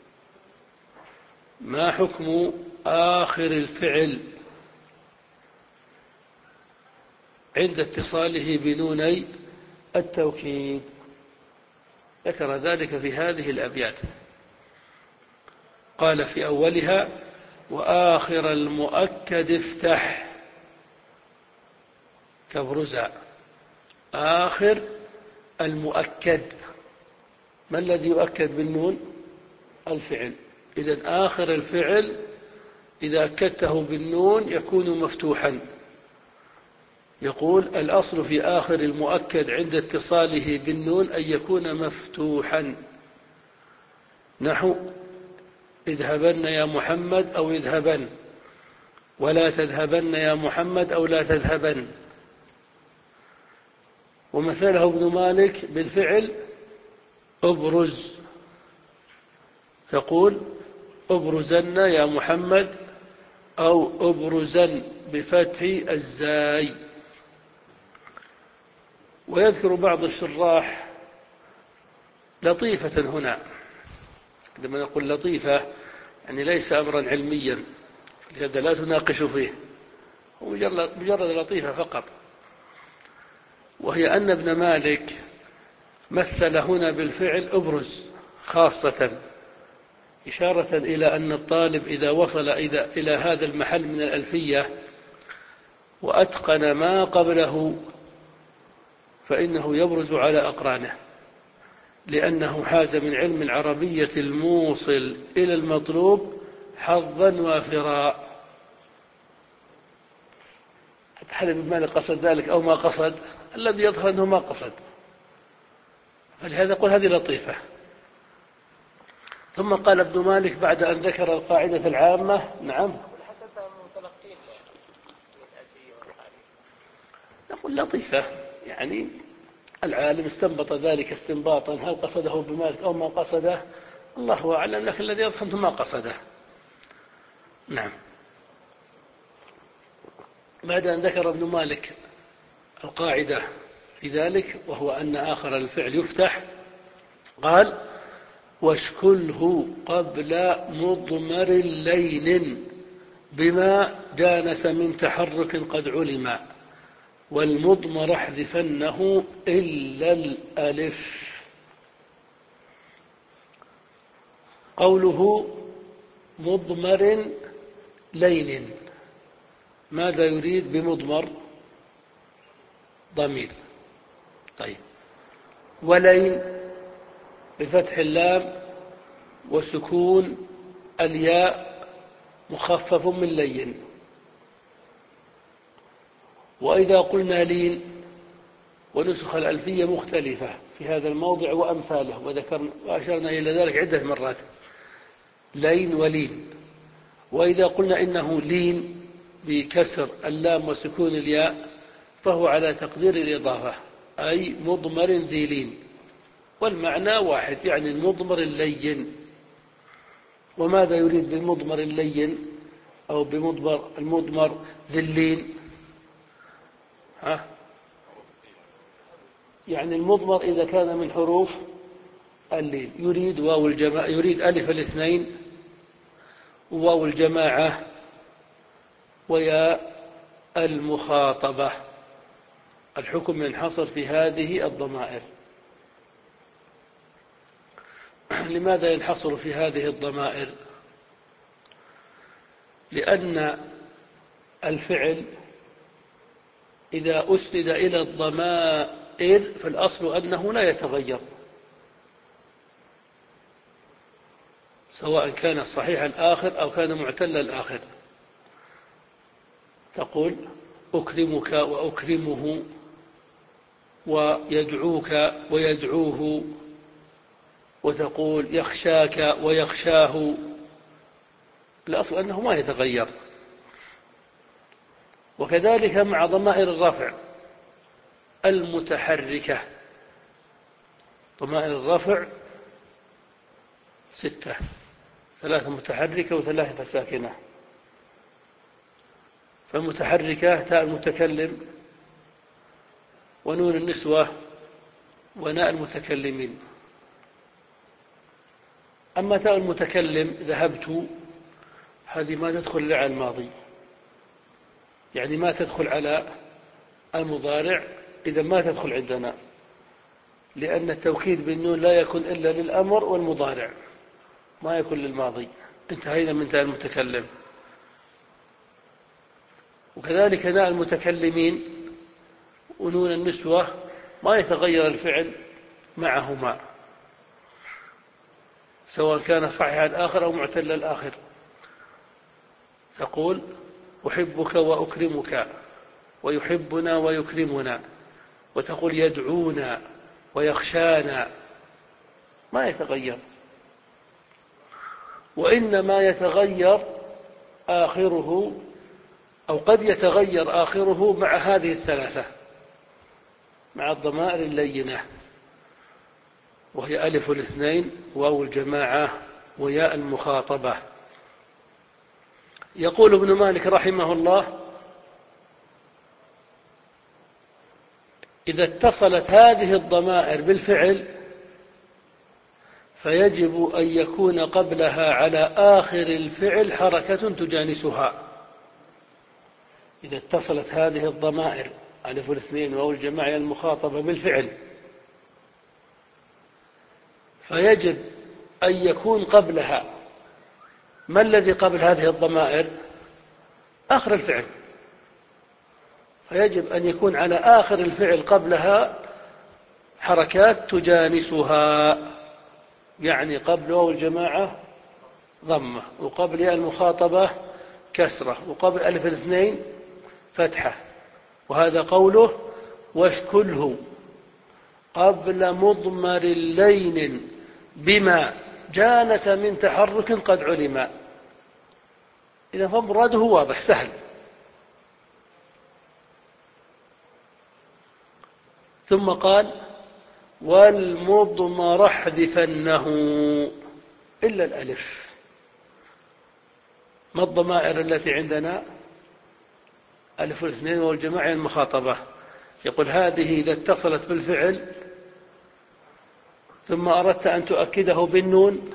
ما حكم آخر الفعل عند اتصاله بنوني التوكيد؟ ذكر ذلك في هذه الأبيات. قال في أولها: وآخر المؤكد افتح كبرزا. آخر المؤكد، ما الذي يؤكد بالنون؟ الفعل. إذن آخر الفعل إذا أكدته بالنون يكون مفتوحا. يقول: الأصل في آخر المؤكد عند اتصاله بالنون أن يكون مفتوحا، نحو اذهبن يا محمد أو اذهبن، ولا تذهبن يا محمد أو لا تذهبن. ومثله ابن مالك بالفعل أبرز، يقول: أبرزن يا محمد، أو أبرزن بفتح الزاي. ويذكر بعض الشراح لطيفة هنا. عندما نقول لطيفة يعني ليس أمرا علميا، لهذا لا تناقش فيه، هو مجرد لطيفة فقط. وهي أن ابن مالك مثل هنا بالفعل أبرز خاصة، إشارة إلى أن الطالب إذا وصل إلى هذا المحل من الألفية وأتقن ما قبله فإنه يبرز على أقرانه، لأنه حاز من علم العربية الموصل إلى المطلوب حظا وافرا. هل ابن مالك قصد ذلك أو ما قصد؟ الذي يظهر أنه ما قصد، فلهذا يقول هذه لطيفة. ثم قال ابن مالك بعد أن ذكر القاعدة العامة: نعم، نقول لطيفة يعني العالم استنبط ذلك استنباطا، هل قصده ابن مالك أو ما قصده الله أعلم، لكن الذي يظهر أنه ما قصده. نعم. بعد أن ذكر ابن مالك القاعدة في ذلك، وهو أن آخر الفعل يفتح، قال: واشكله قبل مضمر لين بما جانس من تحرك قد علم، والمضمر احذفنه إلا الألف. قوله مضمر لين، ماذا يريد بمضمر؟ ضمير. طيب، ولين بفتح اللام وسكون الياء مخفف من لين. وإذا قلنا لين، ونسخ الألفية مختلفة في هذا الموضع وأمثاله، وذكرنا وأشرنا إلى ذلك عدة مرات، لين ولين. وإذا قلنا إنه لين بكسر اللام وسكون الياء فهو على تقدير الإضافة، أي مضمر ذي لين، والمعنى واحد، يعني المضمر اللين. وماذا يريد بالمضمر اللين أو بمضمر المضمر ذي اللين؟ ها؟ يعني المضمر إذا كان من حروف اللين يريد واو الجماعة، يريد ألف الاثنين وواو الجماعة ويا المخاطبة. الحكم ينحصر في هذه الضمائر. لماذا ينحصر في هذه الضمائر؟ لأن الفعل إذا أسند إلى الضمائر فالأصل أنه لا يتغير، سواء كان صحيح الآخر أو كان معتل الآخر. تقول أكرمك وأكرمه، ويدعوك ويدعوه، وتقول يخشاك ويخشاه، الأصل أنه ما يتغير. وكذلك مع ضمائر الرفع المتحركة، ضمائر الرفع ستة، ثلاثة متحركة وثلاثة ساكنة. فالمتحركة تاء المتكلم ونون النسوة وناء المتكلمين. أما تاء المتكلم ذهبت، هذه ما تدخل إلا على الماضي، يعني ما تدخل على المضارع، إذا ما تدخل عندنا، لأن التوكيد بالنون لا يكون إلا للأمر والمضارع، ما يكون للماضي. انتهينا من تاء المتكلم. وكذلك ناء المتكلمين ونون النسوة ما يتغير الفعل معهما، سواء كان صحيح الآخر أو معتل الآخر. تقول أحبك وأكرمك، ويحبنا ويكرمنا، وتقول يدعونا ويخشانا، ما يتغير. وإنما يتغير آخره، أو قد يتغير آخره مع هذه الثلاثة، مع الضمائر اللينة، وهي ألف الاثنين واو الجماعة وياء المخاطبة. يقول ابن مالك رحمه الله: إذا اتصلت هذه الضمائر بالفعل فيجب أن يكون قبلها على آخر الفعل حركة تجانسها. إذا اتصلت هذه الضمائر ألف الاثنين واو الجماعة المخاطبة بالفعل فيجب أن يكون قبلها، ما الذي قبل هذه الضمائر؟ آخر الفعل. فيجب أن يكون على آخر الفعل قبلها حركات تجانسها، يعني قبل واو الجماعة ضمة، وقبل ياء المخاطبة كسرة، وقبل ألف الاثنين فتحة. وهذا قوله واشكله قبل مضمر لين بما جانس من تحرك قد علم. إذا فمراده واضح سهل. ثم قال والمضمر احذفنه إلا الألف. ما الضمائر التي عندنا؟ ألف الاثنين والجماعة المخاطبة. يقول هذه إذا اتصلت بالفعل ثم أردت أن تؤكده بالنون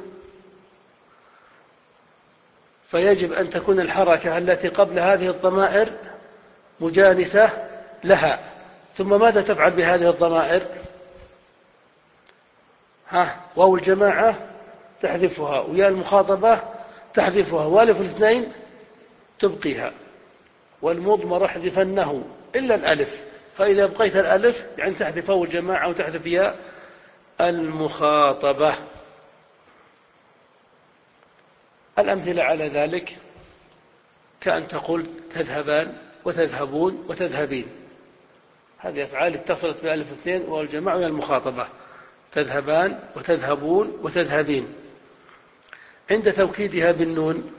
فيجب أن تكون الحركة التي قبل هذه الضمائر مجانسة لها. ثم ماذا تفعل بهذه الضمائر؟ ها، واو الجماعة تحذفها، ويا المخاطبة تحذفها، والف الاثنين تبقيها. والمضمر احذفنه إلا الألف. فإذا بقيت الألف يعني تحذف واو الجماعة وتحذف يا المخاطبة. الأمثلة على ذلك كأن تقول تذهبان وتذهبون وتذهبين، هذه أفعال اتصلت بألف اثنين والجماعة ويا المخاطبة، تذهبان وتذهبون وتذهبين. عند توكيدها بالنون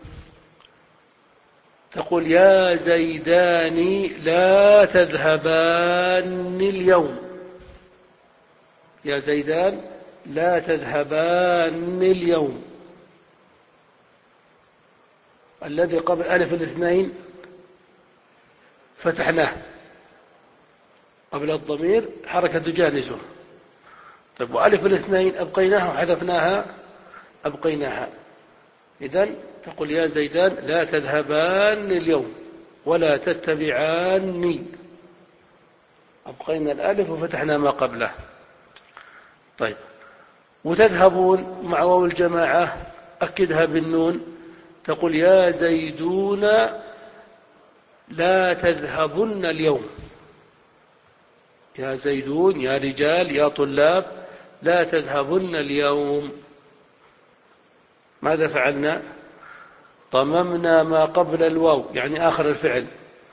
تقول يا زيدان لا تذهبان اليوم، يا زيدان لا تذهبان اليوم. الذي قبل ألف الاثنين فتحناه، قبل الضمير حركة تجانسه. طيب وألف الاثنين أبقيناها وحذفناها؟ أبقيناها. إذن تقول يا زيدان لا تذهبان اليوم ولا تتبعاني، أبقينا الألف وفتحنا ما قبله. طيب وتذهبون مع واو الجماعة أكدها بالنون، تقول يا زيدون لا تذهبن اليوم. يا زيدون، يا رجال، يا طلاب، لا تذهبن اليوم. ماذا فعلنا؟ ضممنا ما قبل الواو يعني آخر الفعل،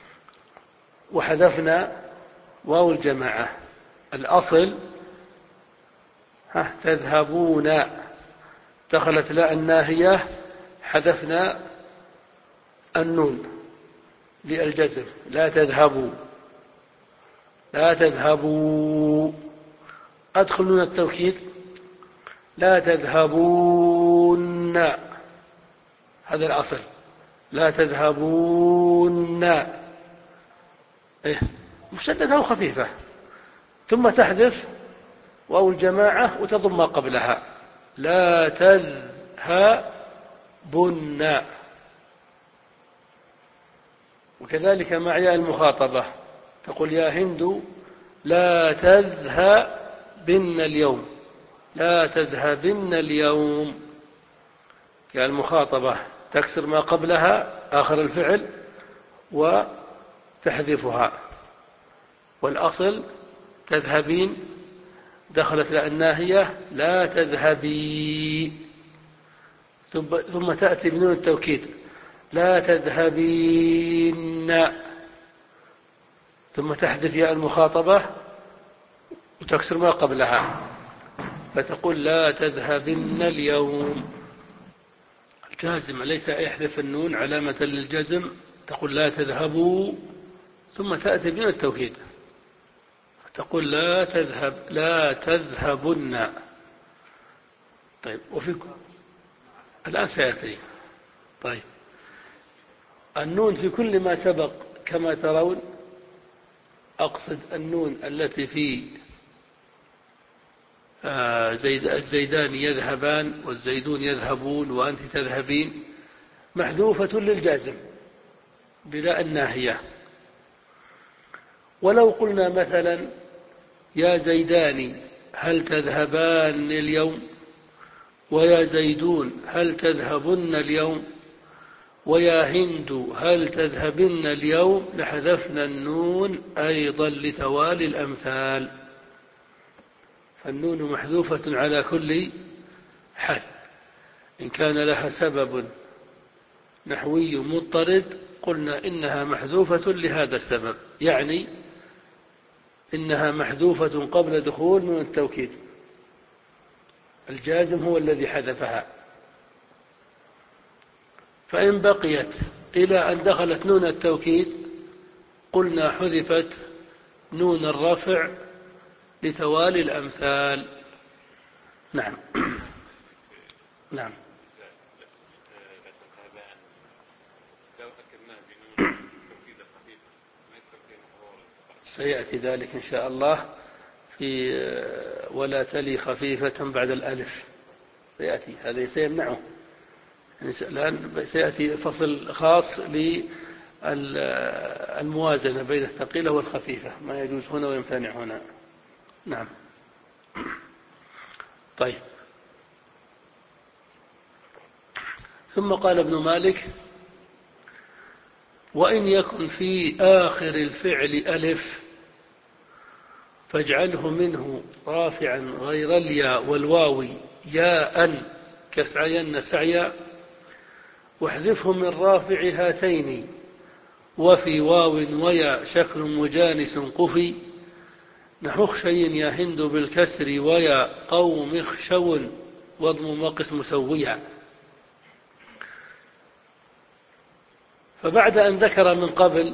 وحذفنا واو الجماعة. الأصل ها تذهبون، دخلت لا الناهية، حذفنا النون للجزم، لا تذهبوا، لا تذهبوا. أدخل نون التوكيد، لا تذهبون، هذا الأصل، لا تذهبون. إيه؟ مشددة أو خفيفة، ثم تحذف واو الجماعة وتضم ما قبلها، لا تذهبن. وكذلك مع ياء المخاطبة، تقول يا هند لا تذهبن اليوم، لا تذهبن اليوم. ياء المخاطبة تكسر ما قبلها آخر الفعل وتحذفها، والأصل تذهبين، دخلت لا الناهية، لا تذهبي، ثم تأتي بنون التوكيد، لا تذهبين، ثم تحذف ياء المخاطبة وتكسر ما قبلها، فتقول لا تذهبن اليوم. الجازم ليس يحذف النون علامة للجزم، تقول لا تذهبوا، ثم تأتي بنون التوكيد، تقول لا تذهب، لا تذهبن. طيب، وفي الآن سيأتي. طيب، النون في كل ما سبق كما ترون، أقصد النون التي في زيد الزيدان يذهبان والزيدون يذهبون وأنت تذهبين، محذوفة للجازم بلا الناهية. ولو قلنا مثلا يا زيدان هل تذهبان اليوم، ويا زيدون هل تذهبن اليوم، ويا هند هل تذهبن اليوم، لحذفنا النون أيضا لتوالي الأمثال، فالنون محذوفة على كل حال. إن كان لها سبب نحوي مضطرد قلنا إنها محذوفة لهذا السبب، يعني إنها محذوفة قبل دخول نون التوكيد، الجازم هو الذي حذفها. فإن بقيت إلى أن دخلت نون التوكيد قلنا حذفت نون الرفع لتوالي الأمثال. نعم. نعم. سيأتي ذلك إن شاء الله في ولا تلي خفيفة بعد الألف، سيأتي هذا سيمنعه. الآن سيأتي فصل خاص للموازنة بين الثقيلة والخفيفة، ما يجوز هنا ويمتنع هنا. نعم. طيب، ثم قال ابن مالك وإن يكن في آخر الفعل ألف فاجعله منه رافعا غير الياء والواو ياء كسعين سعيا، واحذفه من رافع هاتين، وفي واو ويا شكل مجانس قفي، نحو خشي يا هند بالكسر ويا قوم خشو واضم مقس مسويا. فبعد أن ذكر من قبل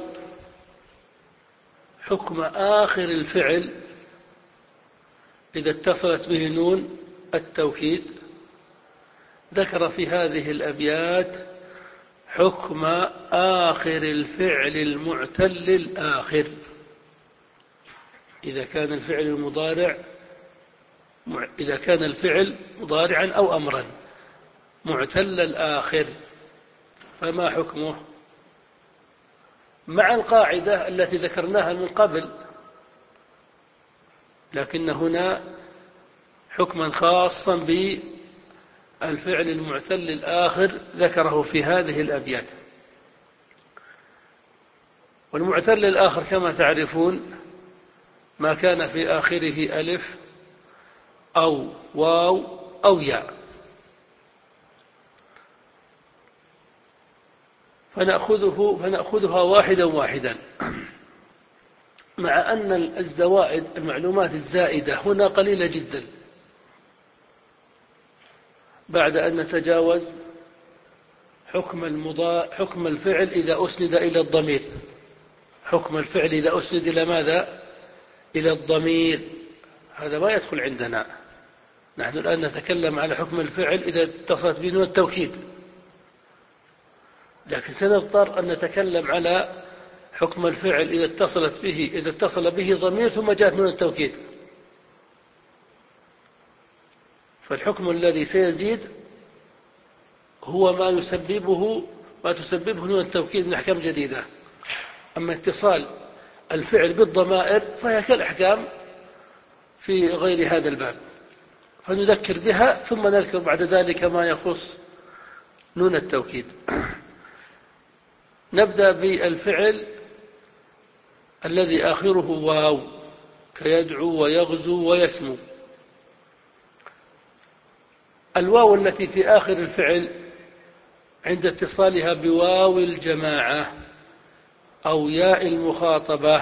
حكم آخر الفعل إذا اتصلت به نون التوكيد، ذكر في هذه الأبيات حكم آخر الفعل المعتل الآخر، إذا كان الفعل المضارع إذا كان الفعل مضارعا أو أمرا معتل الآخر، فما حكمه؟ مع القاعدة التي ذكرناها من قبل، لكن هنا حكما خاصا بالفعل المعتل الآخر ذكره في هذه الأبيات. والمعتل الآخر كما تعرفون ما كان في آخره ألف أو واو أو ياء. فنأخذه فنأخذها واحدا واحدا، مع أن الزوائد المعلومات الزائدة هنا قليلة جدا بعد أن نتجاوز حكم المضا حكم الفعل إذا أسند إلى الضمير. حكم الفعل إذا أسند إلى ماذا؟ إلى الضمير. هذا ما يدخل عندنا. نحن الآن نتكلم على حكم الفعل إذا اتصلت به نون التوكيد، لكن سنضطر أن نتكلم على حكم الفعل إذا اتصلت به إذا اتصل به ضمير ثم جاءت نون التوكيد. فالحكم الذي سيزيد هو ما يسببه ما تسببه نون التوكيد من أحكام جديدة. أما اتصال الفعل بالضمائر فهي كالأحكام في غير هذا الباب، فنذكر بها ثم نذكر بعد ذلك ما يخص نون التوكيد. نبدأ بالفعل الذي آخره واو كيدعو ويغزو ويسمو. الواو التي في آخر الفعل عند اتصالها بواو الجماعة أو ياء المخاطبة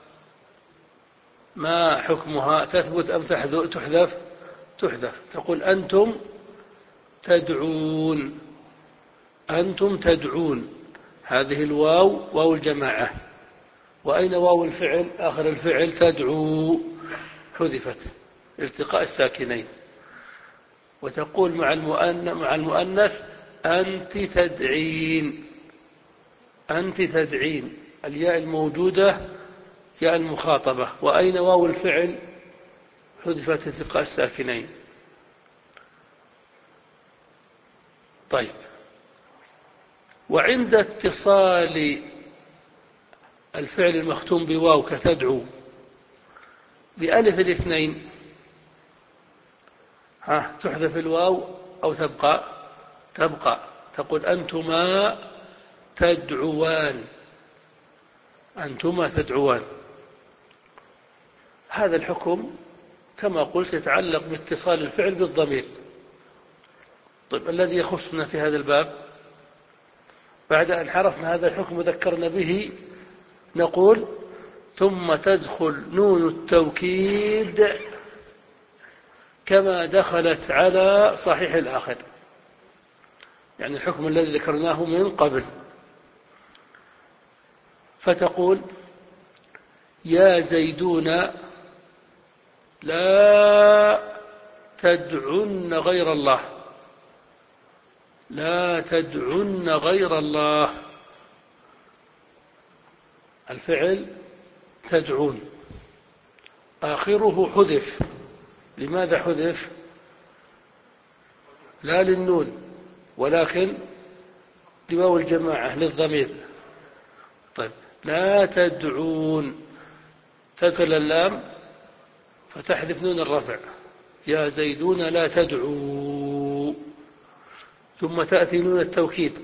ما حكمها؟ تثبت أم تحذف؟ تحذف. تقول أنتم تدعون. أنتم تدعون، هذه الواو واو الجماعة. وأين واو الفعل؟ آخر الفعل تدعو، حذفت التقاء الساكنين. وتقول مع المؤنث مع المؤنث أنت تدعين. أنت تدعين، الياء الموجودة ياء المخاطبة. وأين واو الفعل؟ حذفت التقاء الساكنين. طيب، وعند اتصال الفعل المختوم بواو كتدعو بألف الاثنين ها تحذف الواو أو تبقى؟ تبقى. تقول أنتما تدعوان. أنتما تدعوان. هذا الحكم كما قلت يتعلق باتصال الفعل بالضمير. طيب، الذي يخصنا في هذا الباب بعد أن عرفنا هذا الحكم وذكرنا به نقول ثم تدخل نون التوكيد كما دخلت على صحيح الآخر، يعني الحكم الذي ذكرناه من قبل. فتقول يا زيدون لا تدعن غير الله. لا تدعن غير الله. الفعل تدعون آخره حذف. لماذا حذف؟ لا للنون ولكن لواو الجماعة للضمير. طيب، لا تدعون تدخل اللام فتحذف نون الرفع. يا زيدون لا تدعوا، ثم تأتي نون التوكيد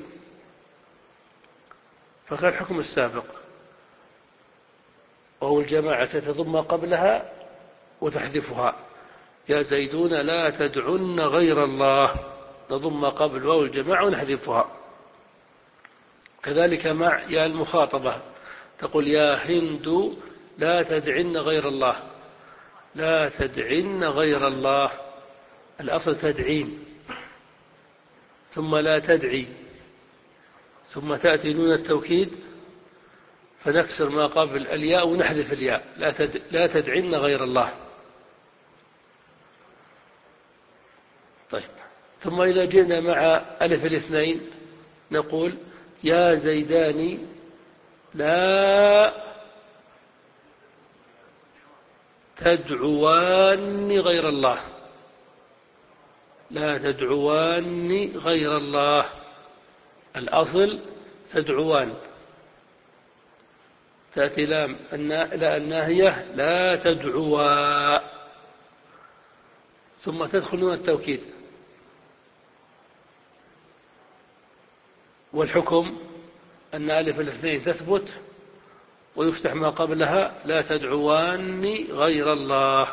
فكان الحكم السابق، وهو الجماعة تضم قبلها وتحذفها. يا زيدون لا تدعن غير الله، نضم قبل واو الجماعة ونحذفها. كذلك مع يا المخاطبة تقول يا هند لا تدعن غير الله. لا تدعن غير الله، الأصل تدعين ثم لا تدعي، ثم تأتي نون التوكيد فنكسر ما قبل الياء ونحذف الياء. لا, تد... لا تدعن غير الله. طيب، ثم إذا جئنا مع ألف الاثنين نقول يا زيدان لا تدعوان غير الله. لا تدعوان غير الله، الأصل تدعوان. تأتي لام الناهية لا تدعوا، ثم تدخل نون التوكيد. والحكم أن ألف الاثنين تثبت ويفتح ما قبلها لا تدعواني غير الله.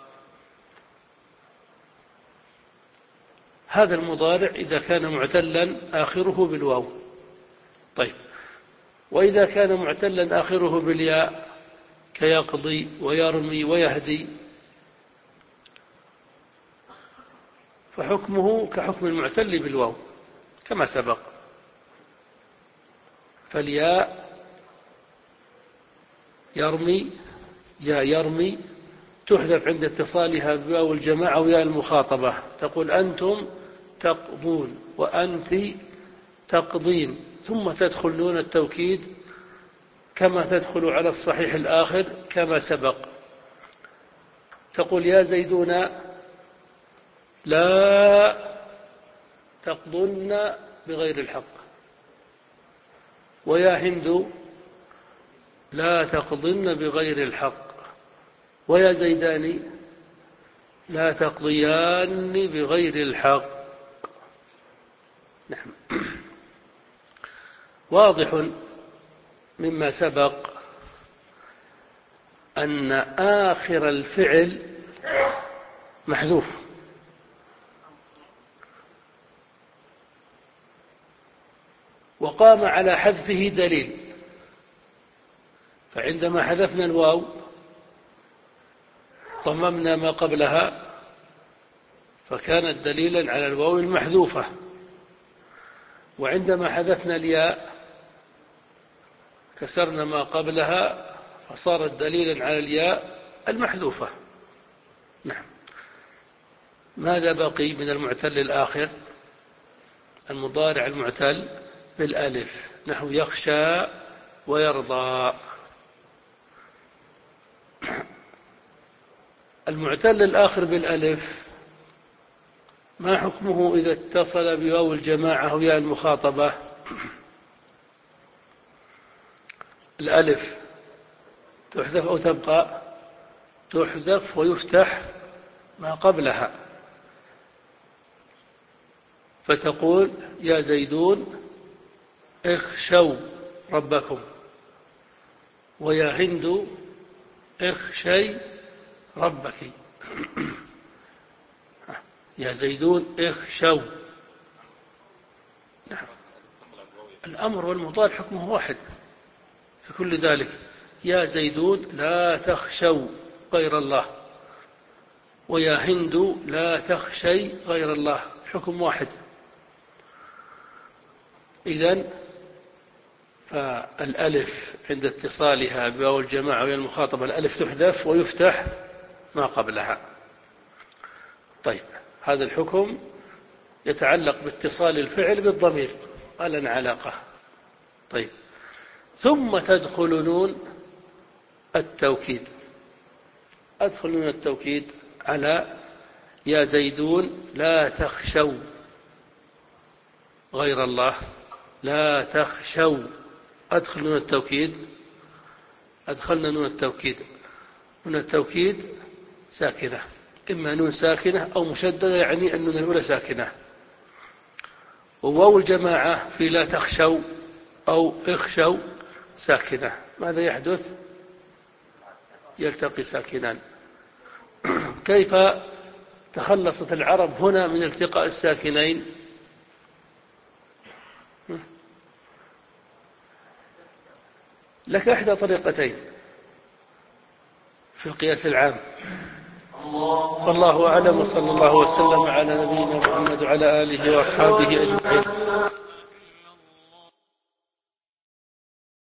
هذا المضارع إذا كان معتلا آخره بالواو. طيب، وإذا كان معتلا آخره بالياء كيقضي ويرمي ويهدي فحكمه كحكم المعتل بالواو كما سبق. فالياء يرمي يا يرمي تحذف عند اتصالها بواو الجماعة وياء المخاطبة، تقول أنتم تقضون وأنت تقضين، ثم تدخل نون التوكيد كما تدخل على الصحيح الآخر كما سبق. تقول يا زيدون لا تقضن بغير الحق، ويا هند لا تقضن بغير الحق، ويا زيدان لا تقضيان بغير الحق. نعم. واضح مما سبق أن آخر الفعل محذوف، وقام على حذفه دليل. فعندما حذفنا الواو ضممنا ما قبلها فكانت دليلا على الواو المحذوفة، وعندما حذفنا الياء كسرنا ما قبلها فصارت دليلا على الياء المحذوفة. نعم. ماذا بقي من المعتل الآخر؟ المضارع المعتل بالألف، نحو يخشى ويرضى. المعتل الآخر بالألف ما حكمه إذا اتصل بواو الجماعة أو ياء المخاطبة؟ الألف تحذف أو تبقى؟ تحذف ويفتح ما قبلها، فتقول يا زيدون اخشوا ربكم، ويا هند اخشي ربك. يا زيدون اخشوا. نعم. الأمر والمضارع حكمه واحد في كل ذلك. يا زيدون لا تخشوا غير الله، ويا هند لا تخشي غير الله، حكم واحد. إذن فالألف عند اتصالها بواو الجماعة وهي المخاطبة الألف تحذف ويفتح ما قبلها. طيب، هذا الحكم يتعلق باتصال الفعل بالضمير، ما لنا علاقة. طيب، ثم تدخل نون التوكيد. أدخل نون التوكيد على يا زيدون لا تخشوا غير الله، لا تخشوا. أدخل نون التوكيد، أدخلنا نون التوكيد. نون التوكيد ساكنة، إما نون ساكنة أو مشددة، يعني النون الأولى ساكنة. وواو الجماعة في لا تخشوا أو اخشوا ساكنة. ماذا يحدث؟ يلتقي ساكنان. كيف تخلصت العرب هنا من التقاء الساكنين؟ لك إحدى طريقتين في القياس العام، والله أعلم، وصلى الله وسلم على نبينا محمد وعلى آله وأصحابه أجمعين.